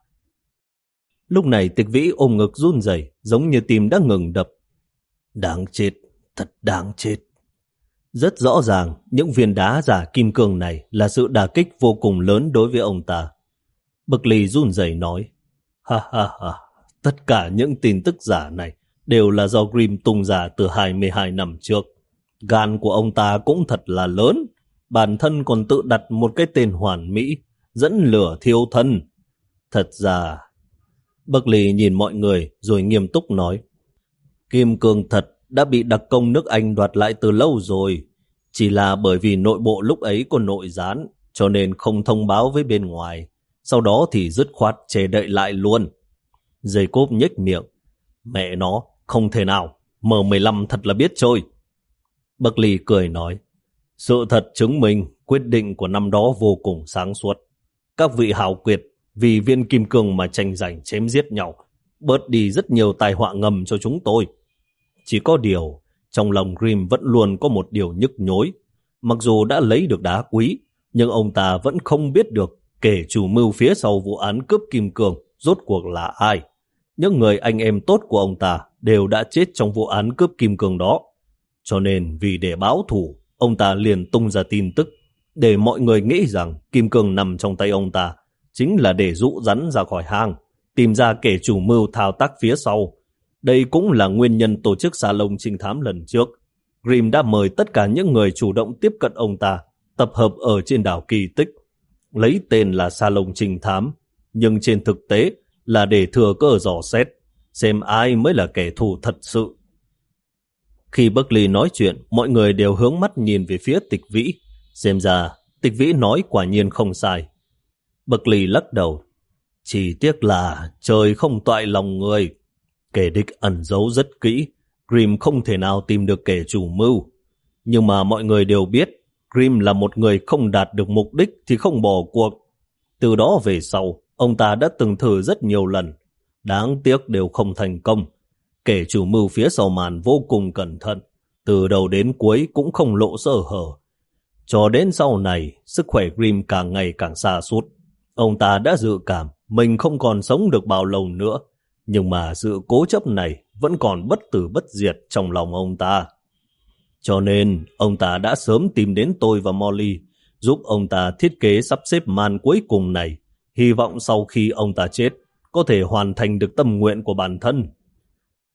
Lúc này Tịch Vĩ ôm ngực run rẩy, giống như tim đã ngừng đập. Đáng chết, thật đáng chết. Rất rõ ràng, những viên đá giả kim cương này là sự đả kích vô cùng lớn đối với ông ta. Buckley run rẩy nói, ha ha ha, tất cả những tin tức giả này đều là do Grimm tung ra từ hai mươi hai năm trước. Gan của ông ta cũng thật là lớn, bản thân còn tự đặt một cái tên hoàn mỹ, dẫn lửa thiêu thân. Thật ra... Buckley nhìn mọi người rồi nghiêm túc nói, kim cương thật đã bị đặc công nước Anh đoạt lại từ lâu rồi. Chỉ là bởi vì nội bộ lúc ấy có nội gián, cho nên không thông báo với bên ngoài. Sau đó thì dứt khoát che đậy lại luôn. Jacob nhếch miệng. Mẹ nó, không thể nào, M mười lăm thật là biết chơi. Buckley cười nói, sự thật chứng minh quyết định của năm đó vô cùng sáng suốt. Các vị hào kiệt vì viên kim cương mà tranh giành chém giết nhau, bớt đi rất nhiều tai họa ngầm cho chúng tôi. Chỉ có điều, trong lòng Grimm vẫn luôn có một điều nhức nhối. Mặc dù đã lấy được đá quý, nhưng ông ta vẫn không biết được kẻ chủ mưu phía sau vụ án cướp kim cương rốt cuộc là ai. Những người anh em tốt của ông ta đều đã chết trong vụ án cướp kim cương đó. Cho nên vì để báo thù, ông ta liền tung ra tin tức để mọi người nghĩ rằng kim cương nằm trong tay ông ta chính là để dụ rắn ra khỏi hang, tìm ra kẻ chủ mưu thao tác phía sau. Đây cũng là nguyên nhân tổ chức salon trinh thám lần trước. Grimm đã mời tất cả những người chủ động tiếp cận ông ta tập hợp ở trên đảo Kỳ Tích, lấy tên là salon trinh thám, nhưng trên thực tế là để thừa cơ dò xét xem ai mới là kẻ thù thật sự. Khi Buckley nói chuyện, mọi người đều hướng mắt nhìn về phía Tịch Vĩ. Xem ra Tịch Vĩ nói quả nhiên không sai. Buckley lắc đầu. Chỉ tiếc là trời không toại lòng người. Kẻ địch ẩn giấu rất kỹ, Grimm không thể nào tìm được kẻ chủ mưu. Nhưng mà mọi người đều biết, Grimm là một người không đạt được mục đích thì không bỏ cuộc. Từ đó về sau, ông ta đã từng thử rất nhiều lần. Đáng tiếc đều không thành công. Kẻ chủ mưu phía sau màn vô cùng cẩn thận, từ đầu đến cuối cũng không lộ sơ hở. Cho đến sau này, sức khỏe Grimm càng ngày càng sa sút. Ông ta đã dự cảm mình không còn sống được bao lâu nữa, nhưng mà sự cố chấp này vẫn còn bất tử bất diệt trong lòng ông ta. Cho nên, ông ta đã sớm tìm đến tôi và Molly, giúp ông ta thiết kế sắp xếp màn cuối cùng này, hy vọng sau khi ông ta chết, có thể hoàn thành được tâm nguyện của bản thân.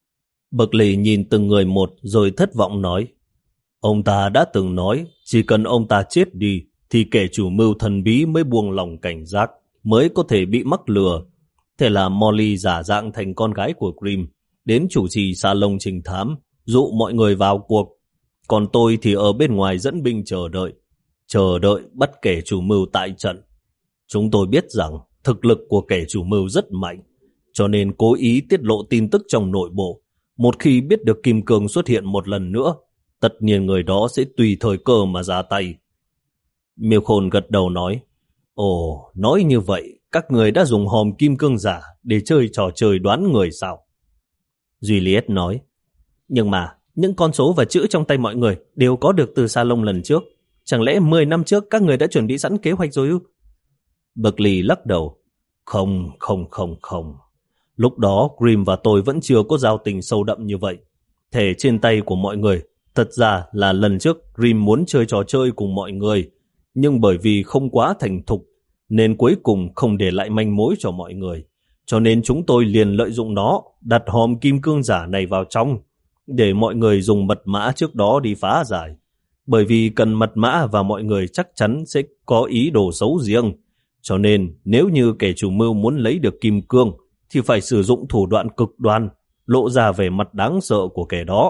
Berkeley nhìn từng người một rồi thất vọng nói, ông ta đã từng nói chỉ cần ông ta chết đi thì kẻ chủ mưu thần bí mới buông lòng cảnh giác, mới có thể bị mắc lừa. Thế là Molly giả dạng thành con gái của Grimm, đến chủ trì salon trình thám, dụ mọi người vào cuộc. Còn tôi thì ở bên ngoài dẫn binh chờ đợi, chờ đợi bắt kẻ chủ mưu tại trận. Chúng tôi biết rằng thực lực của kẻ chủ mưu rất mạnh, cho nên cố ý tiết lộ tin tức trong nội bộ. Một khi biết được Kim Cương xuất hiện một lần nữa, tất nhiên người đó sẽ tùy thời cơ mà ra tay. Miêu Khôn gật đầu nói, ồ, nói như vậy, các người đã dùng hòm kim cương giả để chơi trò chơi đoán người sao? Juliet nói, nhưng mà những con số và chữ trong tay mọi người đều có được từ salon lần trước. Chẳng lẽ mười năm trước các người đã chuẩn bị sẵn kế hoạch rồi ư? Berkeley lắc đầu, không, không, không, không. Lúc đó Grimm và tôi vẫn chưa có giao tình sâu đậm như vậy. Thẻ trên tay của mọi người thật ra là lần trước Grimm muốn chơi trò chơi cùng mọi người, nhưng bởi vì không quá thành thục nên cuối cùng không để lại manh mối cho mọi người. Cho nên chúng tôi liền lợi dụng nó, đặt hòm kim cương giả này vào trong, để mọi người dùng mật mã trước đó đi phá giải. Bởi vì cần mật mã và mọi người chắc chắn sẽ có ý đồ xấu riêng. Cho nên nếu như kẻ chủ mưu muốn lấy được kim cương thì phải sử dụng thủ đoạn cực đoan, lộ ra về mặt đáng sợ của kẻ đó.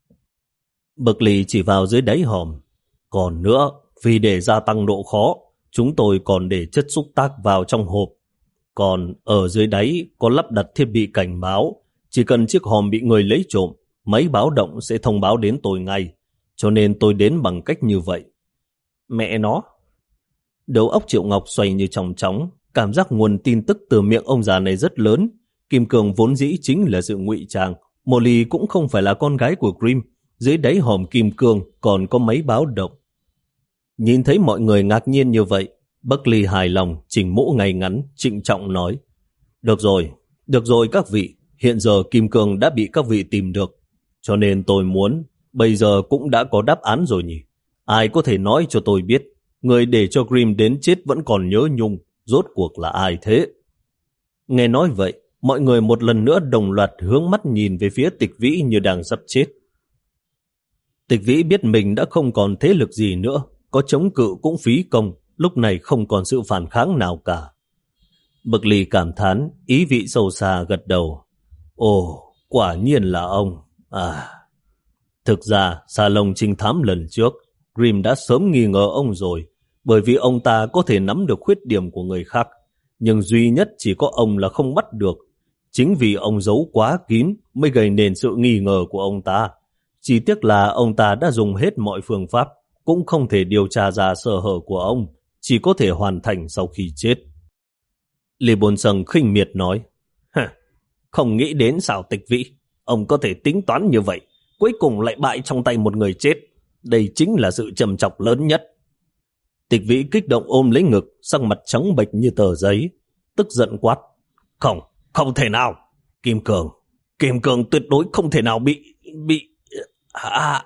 Berkeley chỉ vào dưới đáy hòm. Còn nữa, vì để gia tăng độ khó, chúng tôi còn để chất xúc tác vào trong hộp. Còn ở dưới đáy có lắp đặt thiết bị cảnh báo. Chỉ cần chiếc hòm bị người lấy trộm, máy báo động sẽ thông báo đến tôi ngay. Cho nên tôi đến bằng cách như vậy. Mẹ nó! Đầu óc Triệu Ngọc xoay như chòng chóng. Cảm giác nguồn tin tức từ miệng ông già này rất lớn. Kim cương vốn dĩ chính là sự ngụy trang. Molly cũng không phải là con gái của Grimm. Dưới đáy hòm kim cương còn có máy báo động. Nhìn thấy mọi người ngạc nhiên như vậy, Berkeley hài lòng, chỉnh mũ ngay ngắn, trịnh trọng nói, được rồi, được rồi các vị, hiện giờ kim cương đã bị các vị tìm được, cho nên tôi muốn, bây giờ cũng đã có đáp án rồi nhỉ. Ai có thể nói cho tôi biết, người để cho Grimm đến chết vẫn còn nhớ nhung, rốt cuộc là ai thế? Nghe nói vậy, mọi người một lần nữa đồng loạt hướng mắt nhìn về phía Tịch Vĩ như đang sắp chết. Tịch Vĩ biết mình đã không còn thế lực gì nữa, có chống cự cũng phí công, lúc này không còn sự phản kháng nào cả. Berkeley cảm thán, ý vị sâu xa gật đầu. Ồ, quả nhiên là ông. À, thực ra, salon trinh thám lần trước, Grimm đã sớm nghi ngờ ông rồi, bởi vì ông ta có thể nắm được khuyết điểm của người khác, nhưng duy nhất chỉ có ông là không bắt được. Chính vì ông giấu quá kín mới gây nên sự nghi ngờ của ông ta. Chỉ tiếc là ông ta đã dùng hết mọi phương pháp, cũng không thể điều tra ra sơ hở của ông, chỉ có thể hoàn thành sau khi chết. Lê Bồn Sâng khinh miệt nói, không nghĩ đến sao Tịch Vĩ, ông có thể tính toán như vậy, cuối cùng lại bại trong tay một người chết. Đây chính là sự trầm trọng lớn nhất. Tịch Vĩ kích động ôm lấy ngực, sắc mặt trắng bệch như tờ giấy, tức giận quát, không, không thể nào, Kim Cương, Kim Cương tuyệt đối không thể nào bị, bị, à...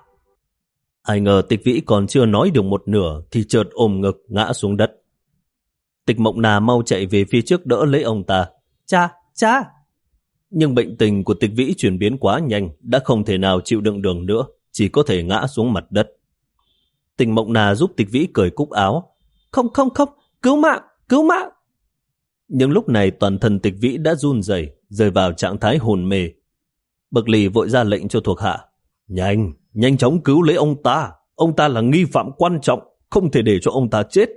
Ai ngờ Tịch Vĩ còn chưa nói được một nửa thì chợt ôm ngực ngã xuống đất. Tịch Mộng Nà mau chạy về phía trước đỡ lấy ông ta. Cha, cha! Nhưng bệnh tình của Tịch Vĩ chuyển biến quá nhanh, đã không thể nào chịu đựng được nữa, chỉ có thể ngã xuống mặt đất. Tịch Mộng Nà giúp Tịch Vĩ cởi cúc áo. Không, không, không, cứu mạng, cứu mạng! Nhưng lúc này toàn thân Tịch Vĩ đã run rẩy, rơi vào trạng thái hồn mê. Berkeley vội ra lệnh cho thuộc hạ. Nhanh, nhanh chóng cứu lấy ông ta. Ông ta là nghi phạm quan trọng, không thể để cho ông ta chết.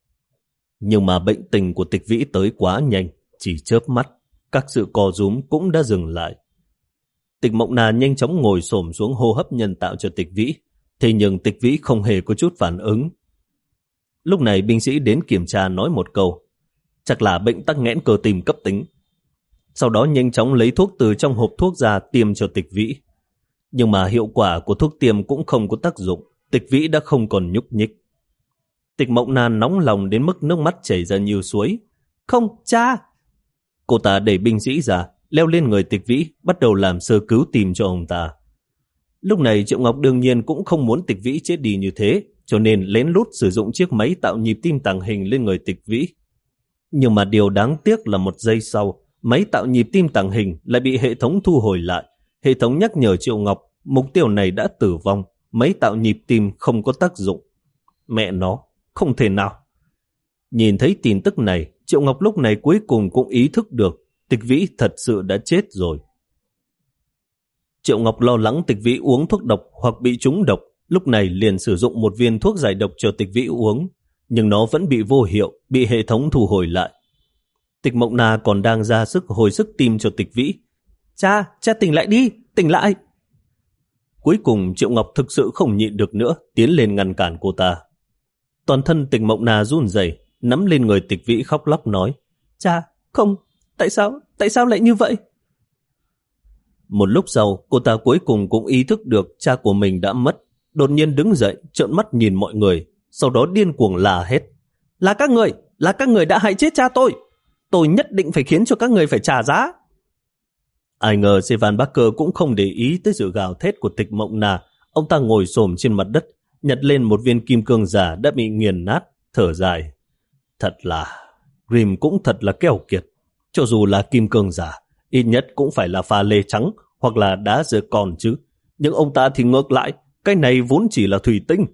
Nhưng mà bệnh tình của Tịch Vĩ tới quá nhanh, chỉ chớp mắt, các sự co rúm cũng đã dừng lại. Tịch Mộng Nà nhanh chóng ngồi xổm xuống hô hấp nhân tạo cho Tịch Vĩ, thế nhưng Tịch Vĩ không hề có chút phản ứng. Lúc này binh sĩ đến kiểm tra nói một câu, chắc là bệnh tắc nghẽn cơ tim cấp tính. Sau đó nhanh chóng lấy thuốc từ trong hộp thuốc ra tiêm cho Tịch Vĩ. Nhưng mà hiệu quả của thuốc tiêm cũng không có tác dụng, Tịch Vĩ đã không còn nhúc nhích. Tịch Mộng Nà nóng lòng đến mức nước mắt chảy ra như suối. Không, cha! Cô ta đẩy binh sĩ ra, leo lên người Tịch Vĩ, bắt đầu làm sơ cứu tim cho ông ta. Lúc này Triệu Ngọc đương nhiên cũng không muốn Tịch Vĩ chết đi như thế, cho nên lén lút sử dụng chiếc máy tạo nhịp tim tàng hình lên người Tịch Vĩ. Nhưng mà điều đáng tiếc là một giây sau, máy tạo nhịp tim tàng hình lại bị hệ thống thu hồi lại, Hệ thống nhắc nhở Triệu Ngọc, mục tiêu này đã tử vong, máy tạo nhịp tim không có tác dụng. Mẹ nó, không thể nào. Nhìn thấy tin tức này, Triệu Ngọc lúc này cuối cùng cũng ý thức được Tịch Vĩ thật sự đã chết rồi. Triệu Ngọc lo lắng Tịch Vĩ uống thuốc độc hoặc bị trúng độc, lúc này liền sử dụng một viên thuốc giải độc cho Tịch Vĩ uống, nhưng nó vẫn bị vô hiệu, bị hệ thống thu hồi lại. Tịch Mộng Na còn đang ra sức hồi sức tim cho Tịch Vĩ. Cha, cha tỉnh lại đi, tỉnh lại. Cuối cùng Triệu Ngọc thực sự không nhịn được nữa, tiến lên ngăn cản cô ta. Toàn thân Tịch Mộng Na run rẩy, nắm lên người Tịch Vĩ khóc lóc nói, cha, không, tại sao, tại sao lại như vậy? Một lúc sau, cô ta cuối cùng cũng ý thức được cha của mình đã mất, đột nhiên đứng dậy, trợn mắt nhìn mọi người, sau đó điên cuồng la hét. Là các người, là các người đã hại chết cha tôi. Tôi nhất định phải khiến cho các người phải trả giá. Ai ngờ Sevan Barker cũng không để ý tới sự gào thét của Tịch Mộng Na. Ông ta ngồi xổm trên mặt đất, nhặt lên một viên kim cương giả đã bị nghiền nát, thở dài. Thật là, Grim cũng thật là keo kiệt. Cho dù là kim cương giả, ít nhất cũng phải là pha lê trắng hoặc là đá rơi còn chứ. Nhưng ông ta thì ngược lại, cái này vốn chỉ là thủy tinh.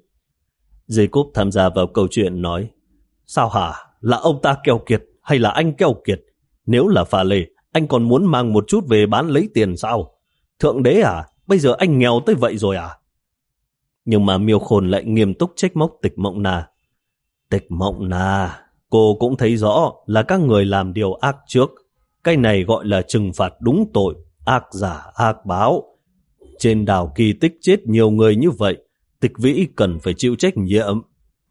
Jacob tham gia vào câu chuyện nói, sao hả, là ông ta keo kiệt hay là anh keo kiệt? Nếu là pha lê, anh còn muốn mang một chút về bán lấy tiền sao? Thượng đế à, bây giờ anh nghèo tới vậy rồi à? Nhưng mà Miêu Khôn lại nghiêm túc trách móc Tịch Mộng Na. Tịch Mộng Na, cô cũng thấy rõ là các người làm điều ác trước. Cái này gọi là trừng phạt đúng tội, ác giả ác báo. Trên đảo Kỳ Tích chết nhiều người như vậy, Tịch Vĩ cần phải chịu trách nhiệm.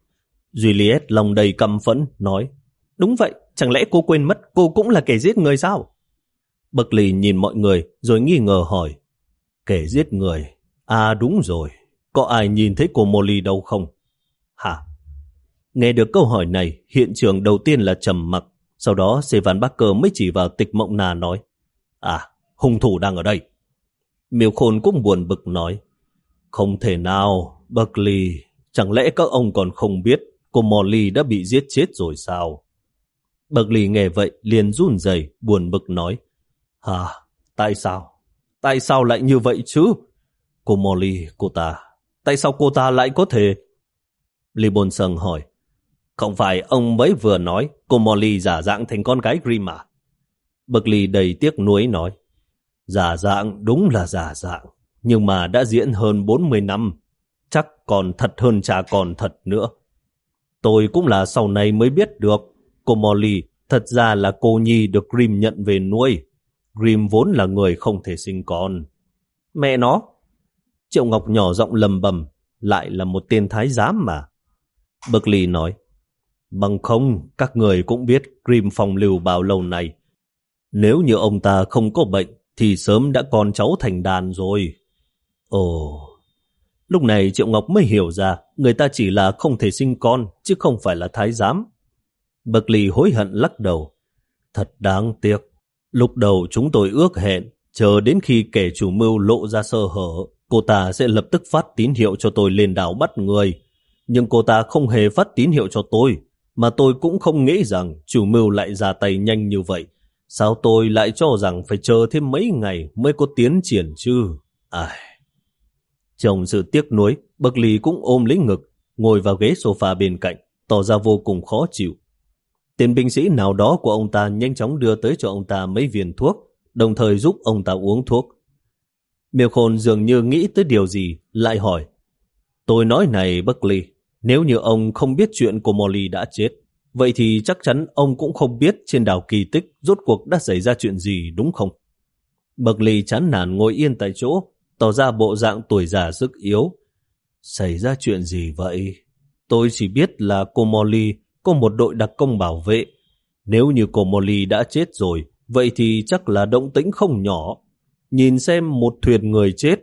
Juliet lòng đầy căm phẫn nói, đúng vậy, chẳng lẽ cô quên mất cô cũng là kẻ giết người sao? Buckley nhìn mọi người rồi nghi ngờ hỏi, kẻ giết người? À đúng rồi, có ai nhìn thấy cô Molly đâu không? Hả? Nghe được câu hỏi này, hiện trường đầu tiên là trầm mặc, sau đó Sevan Barker mới chỉ vào Tịch Mộng Na nói, à, hung thủ đang ở đây. Miêu Khôn cũng buồn bực nói, không thể nào, Buckley, chẳng lẽ các ông còn không biết cô Molly đã bị giết chết rồi sao? Buckley nghe vậy liền run rẩy, buồn bực nói, hả, tại sao? Tại sao lại như vậy chứ? Cô Molly, cô ta, tại sao cô ta lại có thể? Lee Bonson hỏi, không phải ông mới vừa nói cô Molly giả dạng thành con gái Grim à? Buckley đầy tiếc nuối nói, giả dạng đúng là giả dạng, nhưng mà đã diễn hơn bốn mươi năm, chắc còn thật hơn cha còn thật nữa. Tôi cũng là sau này mới biết được, cô Molly thật ra là cô nhi được Grim nhận về nuôi. Grim vốn là người không thể sinh con. Mẹ nó! Triệu Ngọc nhỏ giọng lầm bầm, lại là một tên thái giám mà. Buckley nói, bằng không, các người cũng biết Grim phong lưu bao lâu nay. Nếu như ông ta không có bệnh, thì sớm đã con cháu thành đàn rồi. Ồ... Lúc này Triệu Ngọc mới hiểu ra người ta chỉ là không thể sinh con, chứ không phải là thái giám. Buckley hối hận lắc đầu. Thật đáng tiếc. Lúc đầu chúng tôi ước hẹn, chờ đến khi kẻ chủ mưu lộ ra sơ hở, cô ta sẽ lập tức phát tín hiệu cho tôi lên đảo bắt người. Nhưng cô ta không hề phát tín hiệu cho tôi, mà tôi cũng không nghĩ rằng chủ mưu lại ra tay nhanh như vậy. Sao tôi lại cho rằng phải chờ thêm mấy ngày mới có tiến triển chứ? Ai... Trong sự tiếc nuối, Buckley cũng ôm lấy ngực, ngồi vào ghế sofa bên cạnh, tỏ ra vô cùng khó chịu. Tên binh sĩ nào đó của ông ta nhanh chóng đưa tới cho ông ta mấy viên thuốc, đồng thời giúp ông ta uống thuốc. Miêu Khôn dường như nghĩ tới điều gì, lại hỏi, tôi nói này Buckley, nếu như ông không biết chuyện của Molly đã chết, vậy thì chắc chắn ông cũng không biết trên đảo Kỳ Tích rốt cuộc đã xảy ra chuyện gì đúng không? Buckley chán nản ngồi yên tại chỗ, tỏ ra bộ dạng tuổi già sức yếu. Xảy ra chuyện gì vậy? Tôi chỉ biết là cô Molly có một đội đặc công bảo vệ. Nếu như cô Molly đã chết rồi, vậy thì chắc là động tĩnh không nhỏ. Nhìn xem một thuyền người chết.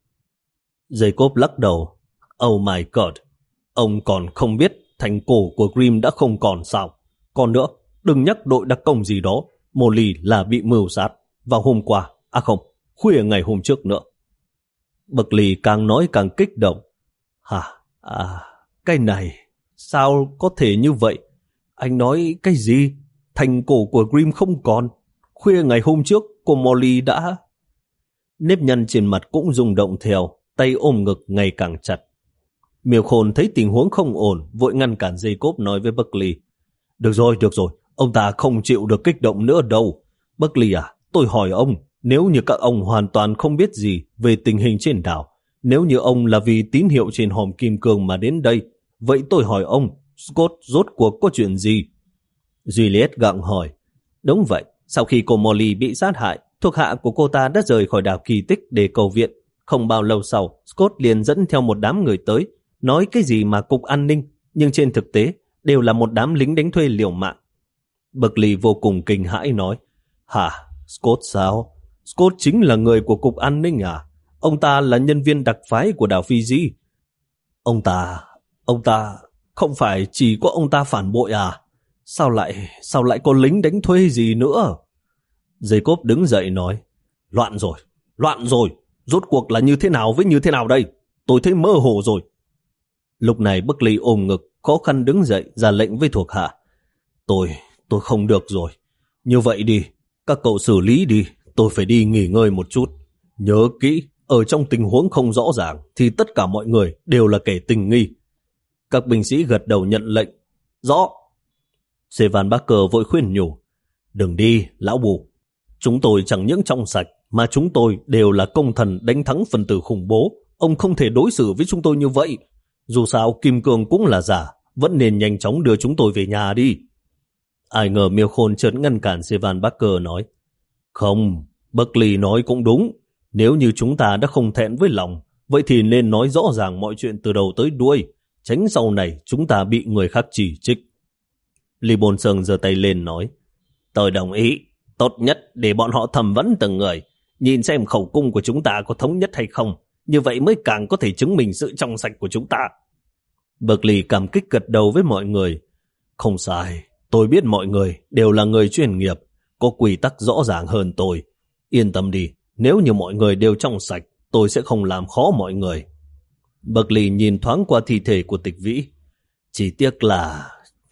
Jacob lắc đầu. Oh my god, ông còn không biết thành cổ của Grim đã không còn sao? Còn nữa, đừng nhắc đội đặc công gì đó. Molly là bị mưu sát vào hôm qua, à không, khuya ngày hôm trước nữa. Buckley càng nói càng kích động. Hả? À, cái này, sao có thể như vậy? Anh nói cái gì? Thành cổ của Grim không còn. Khuya ngày hôm trước, cô Molly đã... Nếp nhăn trên mặt cũng rung động theo, tay ôm ngực ngày càng chặt. Miêu Khôn thấy tình huống không ổn, vội ngăn cản Jacob nói với Buckley. Được rồi, được rồi, ông ta không chịu được kích động nữa đâu. Buckley à, tôi hỏi ông, nếu như các ông hoàn toàn không biết gì về tình hình trên đảo, nếu như ông là vì tín hiệu trên hòm kim cương mà đến đây, vậy tôi hỏi ông, Scott rốt cuộc có chuyện gì? Juliet gặng hỏi. Đúng vậy, sau khi cô Molly bị sát hại, thuộc hạ của cô ta đã rời khỏi đảo Kỳ Tích để cầu viện. Không bao lâu sau, Scott liền dẫn theo một đám người tới, nói cái gì mà cục an ninh, nhưng trên thực tế đều là một đám lính đánh thuê liều mạng. Buckley vô cùng kinh hãi nói, hả, Scott sao? Scott chính là người của cục an ninh à? Ông ta là nhân viên đặc phái của đảo Fiji. Ông ta, ông ta, không phải chỉ có ông ta phản bội à? Sao lại, sao lại có lính đánh thuê gì nữa? Jacob đứng dậy nói, loạn rồi, loạn rồi, rốt cuộc là như thế nào với như thế nào đây? Tôi thấy mơ hồ rồi. Lúc này Buckley ôm ngực, khó khăn đứng dậy ra lệnh với thuộc hạ. Tôi, tôi không được rồi. Như vậy đi, các cậu xử lý đi, tôi phải đi nghỉ ngơi một chút. Nhớ kỹ, ở trong tình huống không rõ ràng thì tất cả mọi người đều là kẻ tình nghi. Các binh sĩ gật đầu nhận lệnh. Rõ. Sevan Barker vội khuyên nhủ. Đừng đi, lão bù. Chúng tôi chẳng những trong sạch, mà chúng tôi đều là công thần đánh thắng phần tử khủng bố. Ông không thể đối xử với chúng tôi như vậy. Dù sao Kim Cương cũng là giả, vẫn nên nhanh chóng đưa chúng tôi về nhà đi. Ai ngờ Miêu Khôn chợt ngăn cản Sevan Barker nói. Không, Buckley nói cũng đúng. Nếu như chúng ta đã không thẹn với lòng, vậy thì nên nói rõ ràng mọi chuyện từ đầu tới đuôi, tránh sau này chúng ta bị người khác chỉ trích. Lý Bồn Sơn giơ tay lên nói. Tôi đồng ý, tốt nhất để bọn họ thẩm vấn từng người, nhìn xem khẩu cung của chúng ta có thống nhất hay không, như vậy mới càng có thể chứng minh sự trong sạch của chúng ta. Buckley cảm kích gật đầu với mọi người. Không sai, tôi biết mọi người đều là người chuyên nghiệp, có quy tắc rõ ràng hơn tôi. Yên tâm đi, nếu như mọi người đều trong sạch, tôi sẽ không làm khó mọi người. Buckley nhìn thoáng qua thi thể của Tịch Vĩ. Chỉ tiếc là...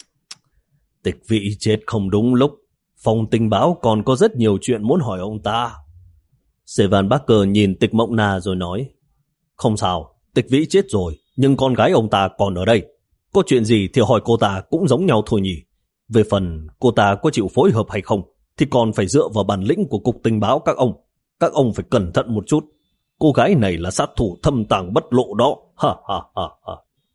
Tịch Vĩ chết không đúng lúc. Phòng tình báo còn có rất nhiều chuyện muốn hỏi ông ta. Sevan Barker nhìn Tịch Mộng Na rồi nói. Không sao, Tịch Vĩ chết rồi, nhưng con gái ông ta còn ở đây. Có chuyện gì thì hỏi cô ta cũng giống nhau thôi nhỉ. Về phần cô ta có chịu phối hợp hay không, thì còn phải dựa vào bản lĩnh của cục tình báo các ông. Các ông phải cẩn thận một chút. Cô gái này là sát thủ thâm tàng bất lộ đó. Ha ha ha ha.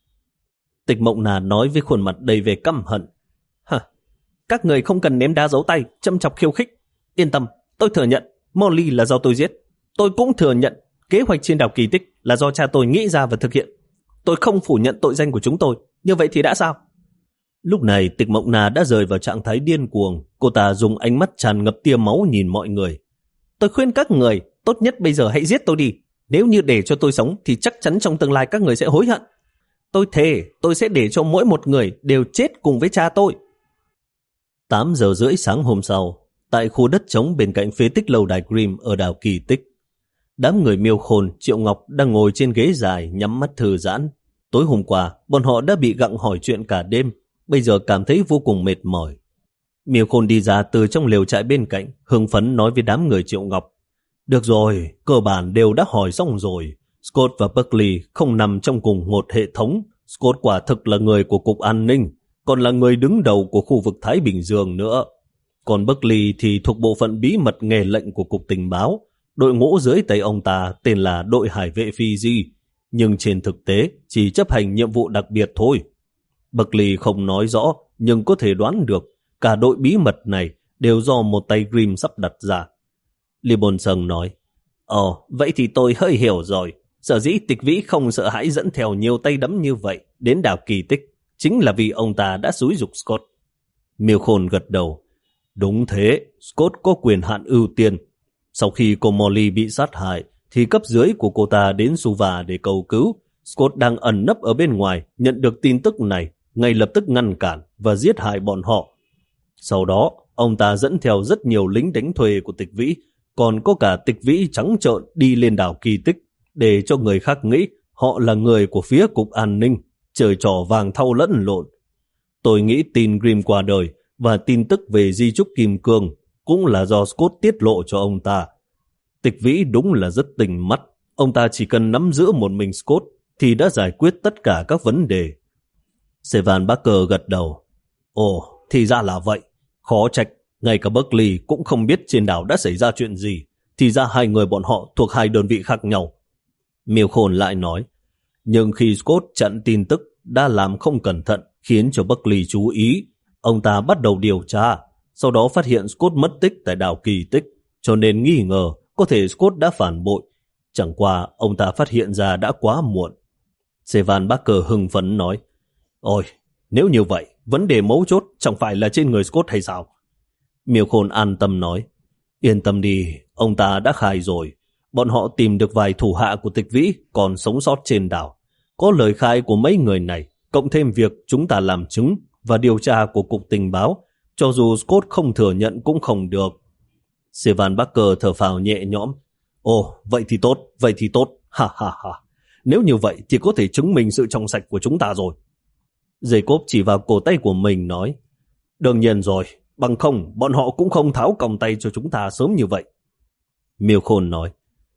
Tịch Mộng Na nói với khuôn mặt đầy vẻ căm hận. Ha, các người không cần ném đá giấu tay, châm chọc khiêu khích. Yên tâm, tôi thừa nhận Molly là do tôi giết. Tôi cũng thừa nhận kế hoạch trên đảo Kỳ Tích là do cha tôi nghĩ ra và thực hiện. Tôi không phủ nhận tội danh của chúng tôi. Như vậy thì đã sao? Lúc này Tịch Mộng Na đã rời vào trạng thái điên cuồng. Cô ta dùng ánh mắt tràn ngập tia máu nhìn mọi người. Tôi khuyên các người, tốt nhất bây giờ hãy giết tôi đi. Nếu như để cho tôi sống thì chắc chắn trong tương lai các người sẽ hối hận. Tôi thề, tôi sẽ để cho mỗi một người đều chết cùng với cha tôi. tám giờ rưỡi sáng hôm sau, tại khu đất trống bên cạnh phế tích lâu đài Grimm ở đảo Kỳ Tích, đám người Miêu Khôn, Triệu Ngọc đang ngồi trên ghế dài nhắm mắt thư giãn. Tối hôm qua, bọn họ đã bị gặng hỏi chuyện cả đêm, bây giờ cảm thấy vô cùng mệt mỏi. Miêu Khôn đi ra từ trong lều trại bên cạnh, hưng phấn nói với đám người Triệu Ngọc. Được rồi, cơ bản đều đã hỏi xong rồi. Scott và Buckley không nằm trong cùng một hệ thống. Scott quả thực là người của Cục An ninh, còn là người đứng đầu của khu vực Thái Bình Dương nữa. Còn Buckley thì thuộc bộ phận bí mật nghe lệnh của Cục Tình báo. Đội ngũ dưới tay ông ta tên là đội hải vệ Fiji, nhưng trên thực tế chỉ chấp hành nhiệm vụ đặc biệt thôi. Buckley không nói rõ, nhưng có thể đoán được cả đội bí mật này đều do một tay Grimm sắp đặt ra. Libonson nói, Ồ, vậy thì tôi hơi hiểu rồi. Sở dĩ Tịch Vĩ không sợ hãi dẫn theo nhiều tay đấm như vậy đến đảo Kỳ Tích, chính là vì ông ta đã xúi giục Scott. Miêu Khôn gật đầu. Đúng thế, Scott có quyền hạn ưu tiên. Sau khi cô Molly bị sát hại, thì cấp dưới của cô ta đến Suva để cầu cứu. Scott đang ẩn nấp ở bên ngoài, nhận được tin tức này, ngay lập tức ngăn cản và giết hại bọn họ. Sau đó, ông ta dẫn theo rất nhiều lính đánh thuê của Tịch Vĩ, còn có cả Tịch Vĩ trắng trợn đi lên đảo Kỳ Tích, để cho người khác nghĩ họ là người của phía Cục An ninh, chơi trò vàng thau lẫn lộn. Tôi nghĩ tin Grimm qua đời và tin tức về di chúc Kim Cương cũng là do Scott tiết lộ cho ông ta. Tịch Vĩ đúng là rất tinh mắt. Ông ta chỉ cần nắm giữ một mình Scott thì đã giải quyết tất cả các vấn đề. Sevan Barker gật đầu. Ồ, thì ra là vậy. Khó trách, ngay cả Berkeley cũng không biết trên đảo đã xảy ra chuyện gì. Thì ra hai người bọn họ thuộc hai đơn vị khác nhau. Milkhorn lại nói, nhưng khi Scott chặn tin tức đã làm không cẩn thận khiến cho Berkeley chú ý. Ông ta bắt đầu điều tra, sau đó phát hiện Scott mất tích tại đảo Kỳ Tích, cho nên nghi ngờ có thể Scott đã phản bội. Chẳng qua ông ta phát hiện ra đã quá muộn. Sevan Barker hưng phấn nói, ôi, nếu như vậy, vấn đề mấu chốt chẳng phải là trên người Scott hay sao? Milkhorn an tâm nói, yên tâm đi, ông ta đã khai rồi. Bọn họ tìm được vài thủ hạ của Tịch Vĩ còn sống sót trên đảo. Có lời khai của mấy người này, cộng thêm việc chúng ta làm chứng và điều tra của Cục Tình báo, cho dù Scott không thừa nhận cũng không được. Sevan Barker thở phào nhẹ nhõm. Ồ, vậy thì tốt, vậy thì tốt, ha ha ha. Nếu như vậy thì có thể chứng minh sự trong sạch của chúng ta rồi. Jacob chỉ vào cổ tay của mình nói, đương nhiên rồi, bằng không bọn họ cũng không tháo còng tay cho chúng ta sớm như vậy. Milkhorn nói,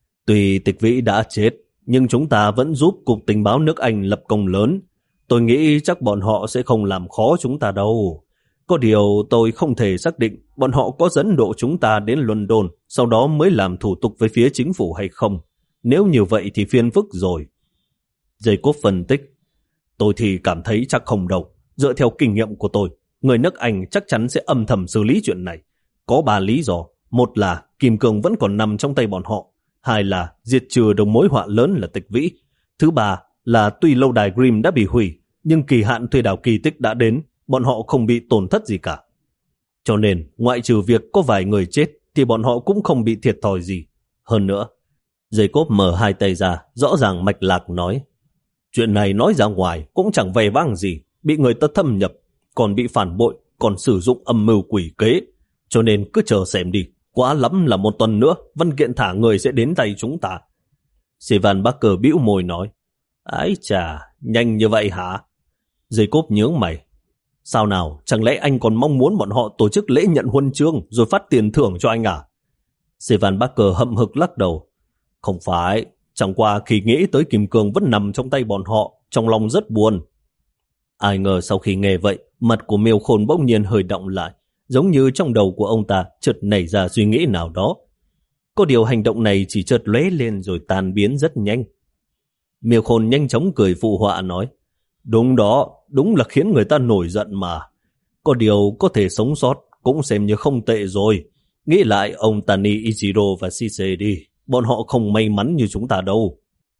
tuy Tịch Vĩ đã chết, nhưng chúng ta vẫn giúp Cục Tình báo nước Anh lập công lớn. Tôi nghĩ chắc bọn họ sẽ không làm khó chúng ta đâu. Có điều tôi không thể xác định bọn họ có dẫn độ chúng ta đến London, sau đó mới làm thủ tục với phía chính phủ hay không. Nếu như vậy thì phiền phức rồi. Jacob phân tích, tôi thì cảm thấy chắc không đâu. Dựa theo kinh nghiệm của tôi, người nước Anh chắc chắn sẽ âm thầm xử lý chuyện này. Có ba lý do. Một là kim cương vẫn còn nằm trong tay bọn họ. Hai là diệt trừ được mối họa lớn là Tịch Vĩ. Thứ ba là tuy lâu đài Grimm đã bị hủy, nhưng kỳ hạn thuê đảo Kỳ Tích đã đến, bọn họ không bị tổn thất gì cả. Cho nên, ngoại trừ việc có vài người chết, thì bọn họ cũng không bị thiệt thòi gì. Hơn nữa, Jacob mở hai tay ra, rõ ràng mạch lạc nói, chuyện này nói ra ngoài cũng chẳng vẻ vang gì, bị người ta thâm nhập, còn bị phản bội, còn sử dụng âm mưu quỷ kế. Cho nên cứ chờ xem đi, quá lắm là một tuần nữa, văn kiện thả người sẽ đến tay chúng ta. Sevan Barker bĩu môi nói, ái chà, nhanh như vậy hả? Jacob nhướng mày, sao nào, chẳng lẽ anh còn mong muốn bọn họ tổ chức lễ nhận huân chương rồi phát tiền thưởng cho anh à? Sevan Barker hậm hực lắc đầu, không phải, chẳng qua khi nghĩ tới kim cương vẫn nằm trong tay bọn họ, trong lòng rất buồn. Ai ngờ sau khi nghe vậy, mặt của Milkhorn bỗng nhiên hơi động lại, giống như trong đầu của ông ta chợt nảy ra suy nghĩ nào đó. Có điều hành động này chỉ chợt lóe lên rồi tan biến rất nhanh. Milkhorn nhanh chóng cười phụ họa nói, đúng đó, đúng là khiến người ta nổi giận mà. Có điều có thể sống sót cũng xem như không tệ rồi. Nghĩ lại ông Tani Ichiro và Shise đi, bọn họ không may mắn như chúng ta đâu.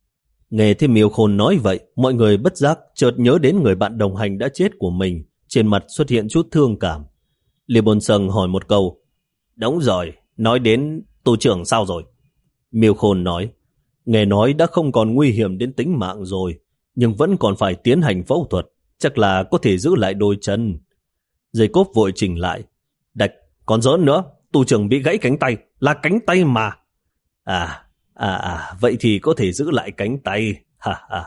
Nghe thấy Milkhorn nói vậy, mọi người bất giác chợt nhớ đến người bạn đồng hành đã chết của mình, trên mặt xuất hiện chút thương cảm. Lê Bôn Sâng hỏi một câu, đúng rồi, nói đến tù trưởng sao rồi? Milkhorn nói, nghe nói đã không còn nguy hiểm đến tính mạng rồi, nhưng vẫn còn phải tiến hành phẫu thuật, chắc là có thể giữ lại đôi chân. Jacob vội chỉnh lại, đạch, còn giỡn nữa, tù trưởng bị gãy cánh tay, là cánh tay mà. À, à, à, vậy thì có thể giữ lại cánh tay, ha ha.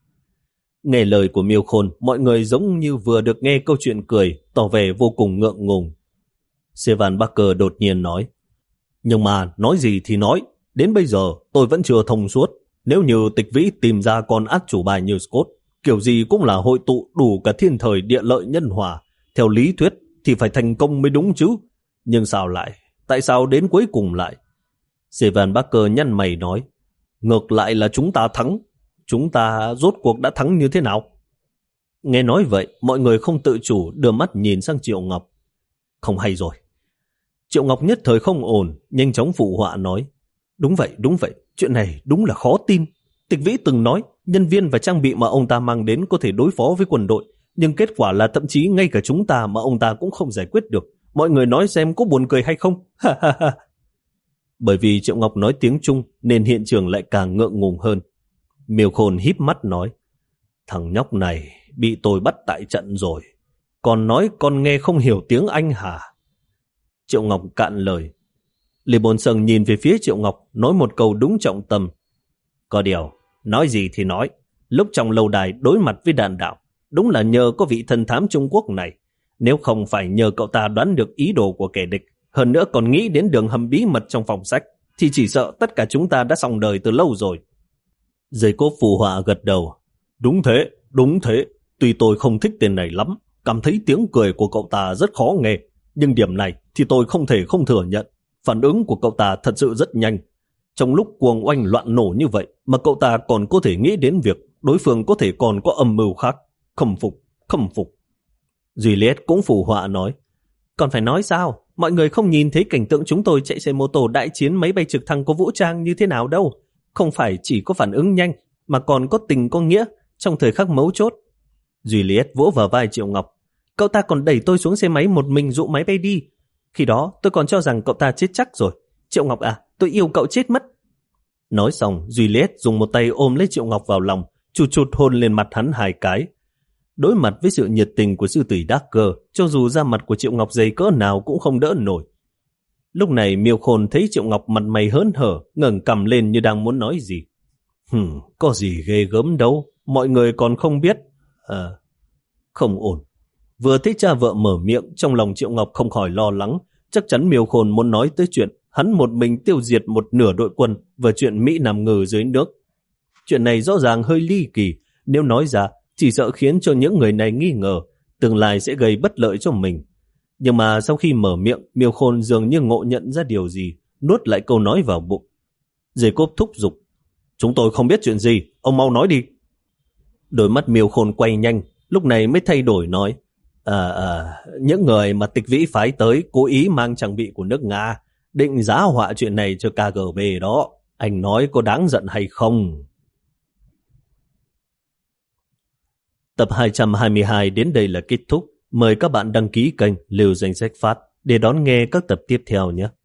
Nghe lời của Milkhorn, mọi người giống như vừa được nghe câu chuyện cười, tỏ vẻ vô cùng ngượng ngùng. Sevan Barker đột nhiên nói, nhưng mà nói gì thì nói, đến bây giờ tôi vẫn chưa thông suốt. Nếu như Tịch Vĩ tìm ra con át chủ bài như Scott, kiểu gì cũng là hội tụ đủ cả thiên thời địa lợi nhân hòa, theo lý thuyết thì phải thành công mới đúng chứ. Nhưng sao lại, tại sao đến cuối cùng lại? Sevan Barker nhăn mày nói, ngược lại là chúng ta thắng. Chúng ta rốt cuộc đã thắng như thế nào? Nghe nói vậy, mọi người không tự chủ đưa mắt nhìn sang Triệu Ngọc. Không hay rồi. Triệu Ngọc nhất thời không ổn, nhanh chóng phụ họa nói, đúng vậy, đúng vậy, chuyện này đúng là khó tin. Tịch Vĩ từng nói, nhân viên và trang bị mà ông ta mang đến có thể đối phó với quân đội, nhưng kết quả là thậm chí ngay cả chúng ta mà ông ta cũng không giải quyết được. Mọi người nói xem có buồn cười hay không? Ha ha ha. Bởi vì Triệu Ngọc nói tiếng Trung nên hiện trường lại càng ngượng ngùng hơn. Milkhorn híp mắt nói, thằng nhóc này bị tôi bắt tại trận rồi, còn nói con nghe không hiểu tiếng Anh hả? Triệu Ngọc cạn lời. Lê Bôn Sâng nhìn về phía Triệu Ngọc, nói một câu đúng trọng tâm. Có điều, nói gì thì nói, lúc trong lâu đài đối mặt với đàn đạo, đúng là nhờ có vị thần thám Trung Quốc này. Nếu không phải nhờ cậu ta đoán được ý đồ của kẻ địch, hơn nữa còn nghĩ đến đường hầm bí mật trong phòng sách, thì chỉ sợ tất cả chúng ta đã xong đời từ lâu rồi. Jacob phụ họa gật đầu. Đúng thế, đúng thế. Tuy tôi không thích tên này lắm, cảm thấy tiếng cười của cậu ta rất khó nghe, nhưng điểm này thì tôi không thể không thừa nhận. Phản ứng của cậu ta thật sự rất nhanh. Trong lúc cuồng oanh loạn nổ như vậy mà cậu ta còn có thể nghĩ đến việc đối phương có thể còn có âm mưu khác. Khâm phục, khâm phục. Juliet cũng phụ họa nói. Còn phải nói sao? Mọi người không nhìn thấy cảnh tượng chúng tôi chạy xe mô tô đại chiến máy bay trực thăng có vũ trang như thế nào đâu. Không phải chỉ có phản ứng nhanh, mà còn có tình có nghĩa trong thời khắc mấu chốt. Juliet vỗ vào vai Triệu Ngọc. Cậu ta còn đẩy tôi xuống xe máy một mình dụ máy bay đi. Khi đó tôi còn cho rằng cậu ta chết chắc rồi. Triệu Ngọc à, tôi yêu cậu chết mất. Nói xong, Juliet dùng một tay ôm lấy Triệu Ngọc vào lòng, chụt chụt hôn lên mặt hắn hai cái. Đối mặt với sự nhiệt tình của sư tỷ Darker, cho dù da mặt của Triệu Ngọc dày cỡ nào cũng không đỡ nổi. Lúc này Miêu Khôn thấy Triệu Ngọc mặt mày hớn hở, ngẩng cằm lên như đang muốn nói gì. Hừm, có gì ghê gớm đâu, mọi người còn không biết. À, không ổn. Vừa thấy cha vợ mở miệng, trong lòng Triệu Ngọc không khỏi lo lắng, chắc chắn Miêu Khôn muốn nói tới chuyện hắn một mình tiêu diệt một nửa đội quân và chuyện Mỹ nằm ngừ dưới nước. Chuyện này rõ ràng hơi ly kỳ, nếu nói ra chỉ sợ khiến cho những người này nghi ngờ, tương lai sẽ gây bất lợi cho mình. Nhưng mà sau khi mở miệng, Miêu Khôn dường như ngộ nhận ra điều gì, nuốt lại câu nói vào bụng. Jacob thúc giục. Chúng tôi không biết chuyện gì, ông mau nói đi. Đôi mắt Miêu Khôn quay nhanh, lúc này mới thay đổi nói. À, à, những người mà Tịch Vĩ phái tới cố ý mang trang bị của nước Nga, định giá họa chuyện này cho ca giê bê đó. Anh nói có đáng giận hay không? Tập hai trăm hai mươi hai đến đây là kết thúc. Mời các bạn đăng ký kênh Liều Danh Sách Phát để đón nghe các tập tiếp theo nhé.